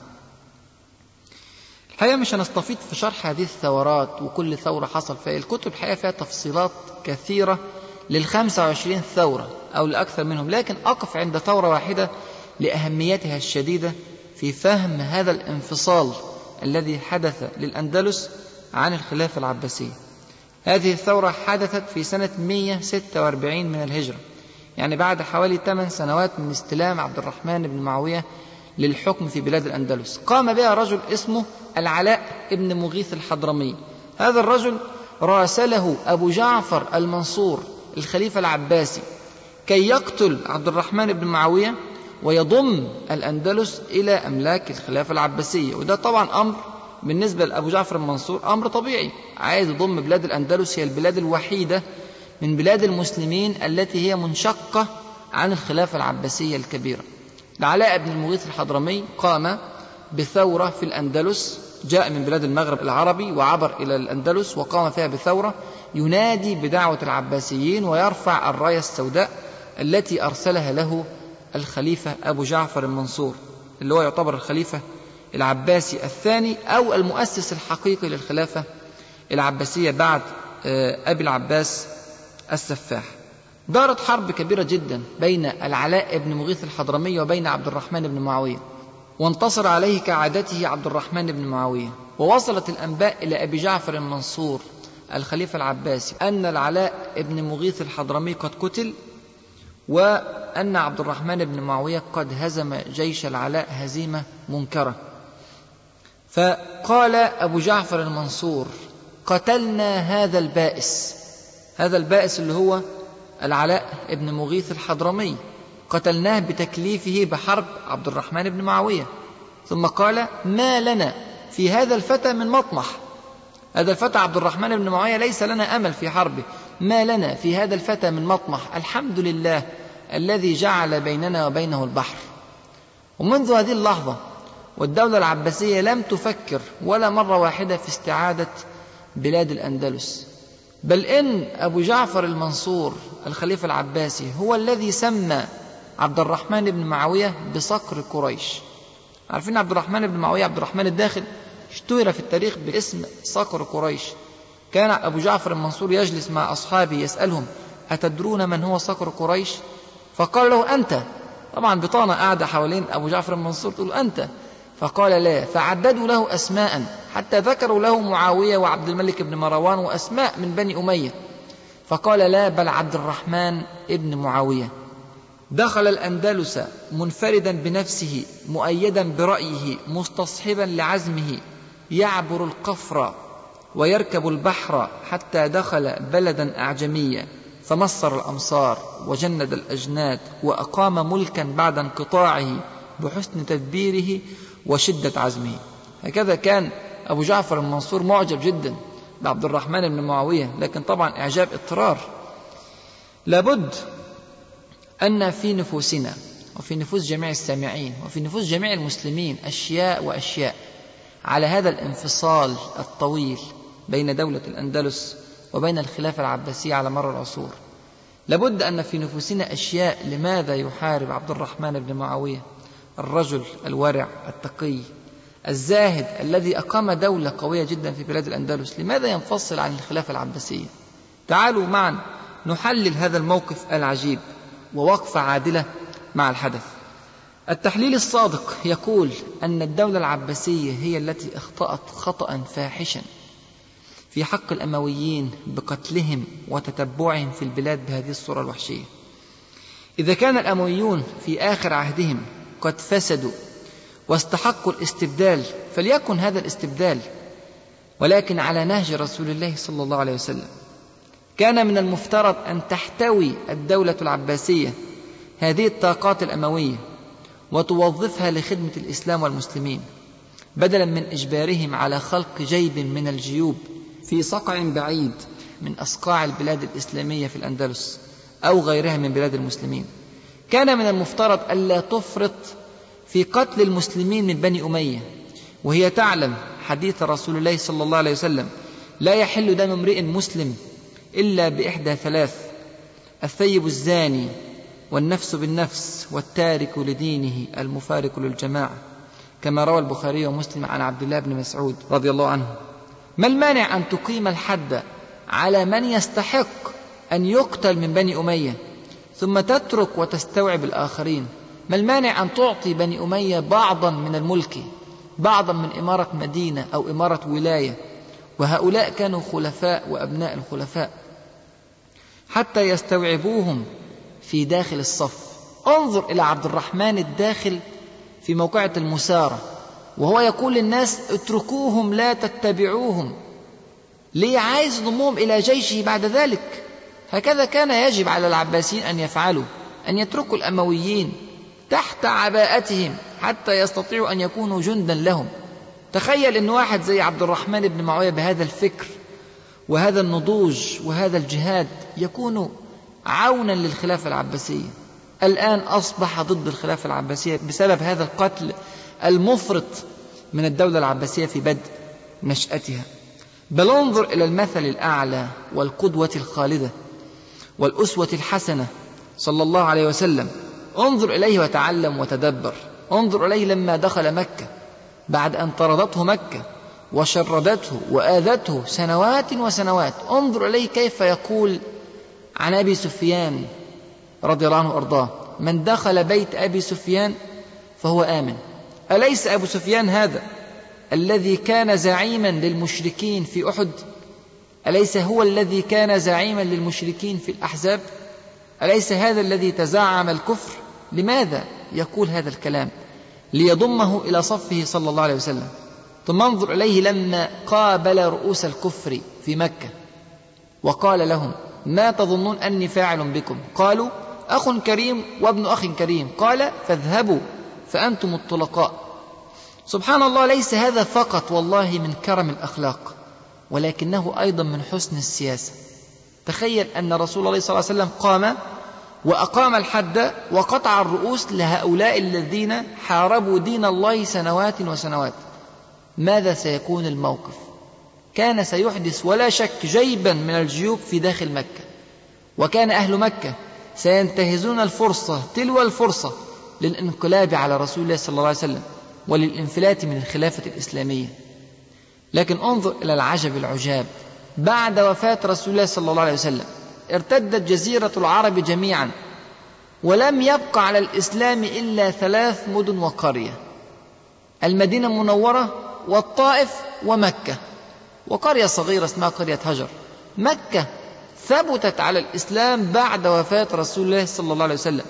الحقيقة مش هنستفيد في شرح هذه الثورات وكل ثورة حصل فيها، الكتب الحقيقة فيها تفصيلات كثيرة لل25 ثورة أو لأكثر منهم، لكن أقف عند ثورة واحدة لأهميتها الشديدة في فهم هذا الانفصال الذي حدث للأندلس عن الخلافة العباسية. هذه الثورة حدثت في سنة 146 من الهجرة، يعني بعد حوالي 8 سنوات من استلام عبد الرحمن بن معاوية للحكم في بلاد الأندلس. قام بها رجل اسمه العلاء بن مغيث الحضرمي. هذا الرجل راسله أبو جعفر المنصور الخليفة العباسي كي يقتل عبد الرحمن بن معاوية ويضم الأندلس إلى أملاك الخلافة العباسية. وده طبعا أمر بالنسبة لأبو جعفر المنصور أمر طبيعي، عايز يضم بلاد الأندلس، هي البلاد الوحيدة من بلاد المسلمين التي هي منشقة عن الخلافة العباسية الكبيرة. العلاء بن المغيث الحضرمي قام بثورة في الأندلس، جاء من بلاد المغرب العربي وعبر إلى الأندلس وقام فيها بثورة ينادي بدعوة العباسيين ويرفع الراية السوداء التي أرسلها له الخليفة أبو جعفر المنصور، اللي هو يعتبر الخليفة العباسي الثاني أو المؤسس الحقيقي للخلافة العباسية بعد أبي العباس السفاح. دارت حرب كبيرة جدا بين العلاء بن مغيث الحضرمي وبين عبد الرحمن بن معاوية، وانتصر عليه كعادته عبد الرحمن بن معاوية. ووصلت الأنباء إلى أبي جعفر المنصور الخليفة العباسي أن العلاء بن مغيث الحضرمي قد قتل، وأن عبد الرحمن بن معاوية قد هزم جيش العلاء هزيمة منكرة. فقال أبو جعفر المنصور: قتلنا هذا البائس، هذا البائس اللي هو العلاء بن مغيث الحضرمي، قتلناه بتكليفه بحرب عبد الرحمن بن معاوية. ثم قال: ما لنا في هذا الفتى من مطمح، هذا الفتى عبد الرحمن بن معاوية ليس لنا أمل في حربه، ما لنا في هذا الفتى من مطمح، الحمد لله الذي جعل بيننا وبينه البحر. ومنذ هذه اللحظة والدولة العباسية لم تفكر ولا مرة واحدة في استعادة بلاد الأندلس، بل إن أبو جعفر المنصور الخليفة العباسي هو الذي سمى عبد الرحمن بن معاوية بصقر قريش. عارفين عبد الرحمن بن معاوية، عبد الرحمن الداخل، اشتهر في التاريخ باسم صقر قريش. كان أبو جعفر المنصور يجلس مع أصحابه يسألهم: أتدرون من هو صقر قريش؟ فقال له: أنت. طبعا بطانة قاعدة حوالين أبو جعفر المنصور تقول أنت، فقال: لا. فعددوا له أسماء حتى ذكروا له معاوية وعبد الملك بن مروان وأسماء من بني أمية، فقال: لا، بل عبد الرحمن ابن معاوية. دخل الأندلس منفردا بنفسه، مؤيدا برأيه، مستصحبا لعزمه، يعبر القفر ويركب البحر حتى دخل بلدا أعجميا، فمصر الأمصار وجند الأجناد، وأقام ملكا بعد انقطاعه بحسن تدبيره وشدة عزمه. هكذا كان أبو جعفر المنصور معجب جدا بعبد الرحمن بن معاوية، لكن طبعا إعجاب اضطرار. لابد أن في نفوسنا وفي نفوس جميع السامعين وفي نفوس جميع المسلمين أشياء وأشياء على هذا الانفصال الطويل بين دولة الأندلس وبين الخلافة العباسية على مر العصور. لابد أن في نفوسنا أشياء: لماذا يحارب عبد الرحمن بن معاوية الرجل الورع التقي الزاهد الذي أقام دولة قوية جدا في بلاد الأندلس؟ لماذا ينفصل عن الخلافة العباسية؟ تعالوا معا نحلل هذا الموقف العجيب ووقفة عادلة مع الحدث. التحليل الصادق يقول أن الدولة العباسية هي التي اخطأت خطأ فاحشا في حق الأمويين بقتلهم وتتبعهم في البلاد بهذه الصورة الوحشية. إذا كان الأمويون في آخر عهدهم قد فسدوا واستحقوا الاستبدال، فليكن هذا الاستبدال، ولكن على نهج رسول الله صلى الله عليه وسلم. كان من المفترض أن تحتوي الدولة العباسية هذه الطاقات الأموية وتوظفها لخدمة الإسلام والمسلمين، بدلا من إجبارهم على خلق جيب من الجيوب في صقع بعيد من أصقاع البلاد الإسلامية في الأندلس أو غيرها من بلاد المسلمين. كان من المفترض ألا تفرط في قتل المسلمين من بني أمية، وهي تعلم حديث رسول الله صلى الله عليه وسلم: لا يحل دم امرئ مسلم إلا بإحدى ثلاث: الثيب الزاني، والنفس بالنفس، والتارك لدينه المفارق للجماعة، كما روى البخاري ومسلم عن عبد الله بن مسعود رضي الله عنه. ما المانع أن تقيم الحد على من يستحق أن يقتل من بني أمية ثم تترك وتستوعب الآخرين؟ ما المانع أن تعطي بني أمية بعضا من الملك، بعضا من إمارة مدينة أو إمارة ولاية، وهؤلاء كانوا خلفاء وأبناء الخلفاء، حتى يستوعبوهم في داخل الصف. انظر إلى عبد الرحمن الداخل في موقعة المسارة وهو يقول للناس: اتركوهم لا تتبعوهم. ليه عايز يضمهم إلى جيشه بعد ذلك؟ هكذا كان يجب على العباسيين أن يفعلوا، أن يتركوا الأمويين تحت عباءتهم حتى يستطيعوا أن يكونوا جندا لهم. تخيل أن واحد زي عبد الرحمن بن معاوية بهذا الفكر وهذا النضوج وهذا الجهاد يكون عونا للخلافة العباسية، الآن أصبح ضد الخلافة العباسية بسبب هذا القتل المفرط من الدولة العباسية في بدء نشأتها. بل انظر إلى المثل الأعلى والقدوة الخالدة والأسوة الحسنة صلى الله عليه وسلم. انظر إليه وتعلم وتدبر. انظر إليه لما دخل مكة بعد أن طردته مكة وشردته وآذته سنوات وسنوات. انظر إليه كيف يقول عن أبي سفيان رضي الله عنه وأرضاه: من دخل بيت أبي سفيان فهو آمن. أليس أبو سفيان هذا الذي كان زعيما للمشركين في أحد؟ أليس هو الذي كان زعيما للمشركين في الأحزاب؟ أليس هذا الذي تزعم الكفر؟ لماذا يقول هذا الكلام؟ ليضمه إلى صفه صلى الله عليه وسلم. ثم انظر إليه لما قابل رؤوس الكفر في مكة وقال لهم: ما تظنون أني فاعل بكم؟ قالوا: أخ كريم وابن أخ كريم. قال: فاذهبوا فأنتم الطلقاء. سبحان الله، ليس هذا فقط والله من كرم الأخلاق، ولكنه أيضا من حسن السياسة. تخيل أن رسول الله صلى الله عليه وسلم قام وأقام الحد وقطع الرؤوس لهؤلاء الذين حاربوا دين الله سنوات وسنوات. ماذا سيكون الموقف؟ كان سيحدث ولا شك جيبا من الجيوب في داخل مكة، وكان أهل مكة سينتهزون الفرصة تلو الفرصة للانقلاب على رسول الله صلى الله عليه وسلم وللانفلات من الخلافة الإسلامية. لكن انظر إلى العجب العجاب: بعد وفاة رسول الله صلى الله عليه وسلم ارتدت جزيرة العرب جميعا، ولم يبقى على الإسلام إلا 3 مدن وقرية: المدينة المنورة والطائف ومكة، وقرية صغيرة اسمها قرية هجر. مكة ثبتت على الإسلام بعد وفاة رسول الله صلى الله عليه وسلم،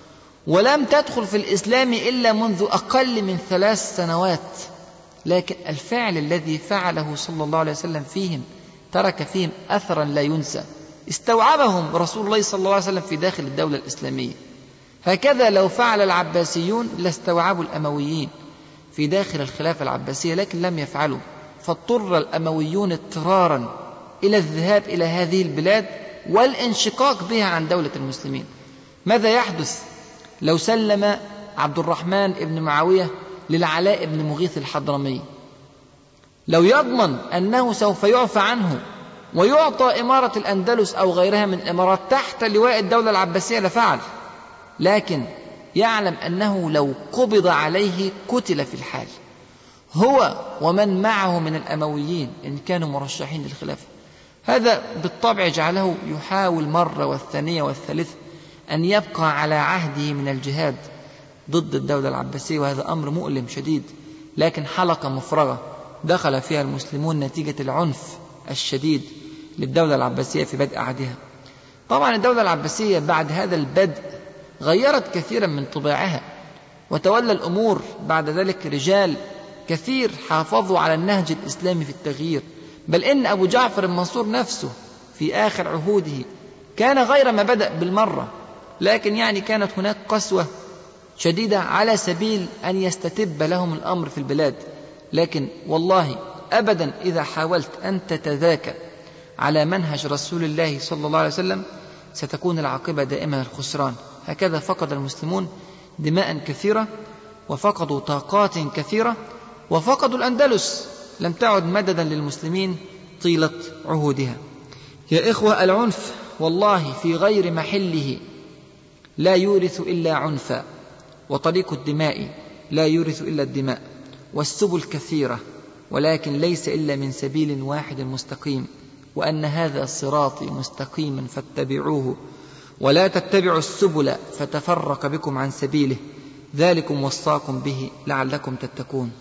ولم تدخل في الإسلام إلا منذ أقل من 3 سنوات. لكن الفعل الذي فعله صلى الله عليه وسلم فيهم ترك فيهم أثرا لا ينسى، استوعبهم رسول الله صلى الله عليه وسلم في داخل الدولة الإسلامية. هكذا لو فعل العباسيون لاستوعبوا الأمويين في داخل الخلافة العباسية، لكن لم يفعلوا، فاضطر الأمويون اضطرارا إلى الذهاب إلى هذه البلاد والانشقاق بها عن دولة المسلمين. ماذا يحدث لو سلم عبد الرحمن بن معاوية للعلاء بن مغيث الحضرمي؟ لو يضمن أنه سوف يعفى عنه ويعطى إمارة الأندلس أو غيرها من الإمارات تحت لواء الدولة العباسية لفعل، لكن يعلم أنه لو قبض عليه قتل في الحال، هو ومن معه من الأمويين إن كانوا مرشحين للخلافة. هذا بالطبع جعله يحاول مرة والثانية والثالثة أن يبقى على عهده من الجهاد ضد الدولة العباسية، وهذا أمر مؤلم شديد، لكن حلقة مفرغة دخل فيها المسلمون نتيجة العنف الشديد للدولة العباسية في بدء عهدها. طبعا الدولة العباسية بعد هذا البدء غيرت كثيرا من طباعها، وتولى الأمور بعد ذلك رجال كثير حافظوا على النهج الإسلامي في التغيير، بل إن أبو جعفر المنصور نفسه في آخر عهوده كان غير ما بدأ بالمرة، لكن كانت هناك قسوة شديدة على سبيل أن يستتب لهم الأمر في البلاد. لكن والله أبدا إذا حاولت أن تتذاكى على منهج رسول الله صلى الله عليه وسلم ستكون العاقبة دائما الخسران. هكذا فقد المسلمون دماء كثيرة، وفقدوا طاقات كثيرة، وفقدوا الأندلس، لم تعد مددا للمسلمين طيلة عهودها. يا إخوة، العنف والله في غير محله لا يورث إلا عنفا، وطريق الدماء لا يورث إلا الدماء، والسبل كثيرة ولكن ليس إلا من سبيل واحد مستقيم، وأن هذا صراطي مستقيما فاتبعوه ولا تتبعوا السبل فتفرق بكم عن سبيله، ذلكم وصاكم به لعلكم تتقون.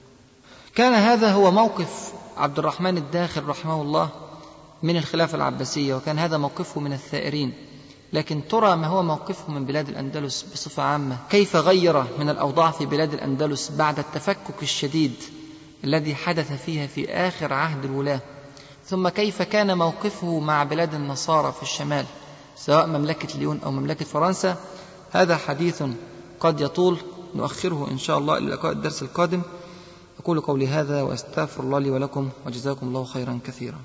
كان هذا هو موقف عبد الرحمن الداخل رحمه الله من الخلافة العباسية، وكان هذا موقفه من الثائرين. لكن ترى ما هو موقفه من بلاد الأندلس بصفة عامة، كيف غير من الأوضاع في بلاد الأندلس بعد التفكك الشديد الذي حدث فيها في آخر عهد الولاة، ثم كيف كان موقفه مع بلاد النصارى في الشمال سواء مملكة ليون أو مملكة فرنسا. هذا حديث قد يطول، نؤخره إن شاء الله إلى لقاء الدرس القادم. أقول قولي هذا وأستغفر الله لي ولكم، وجزاكم الله خيرا كثيرا.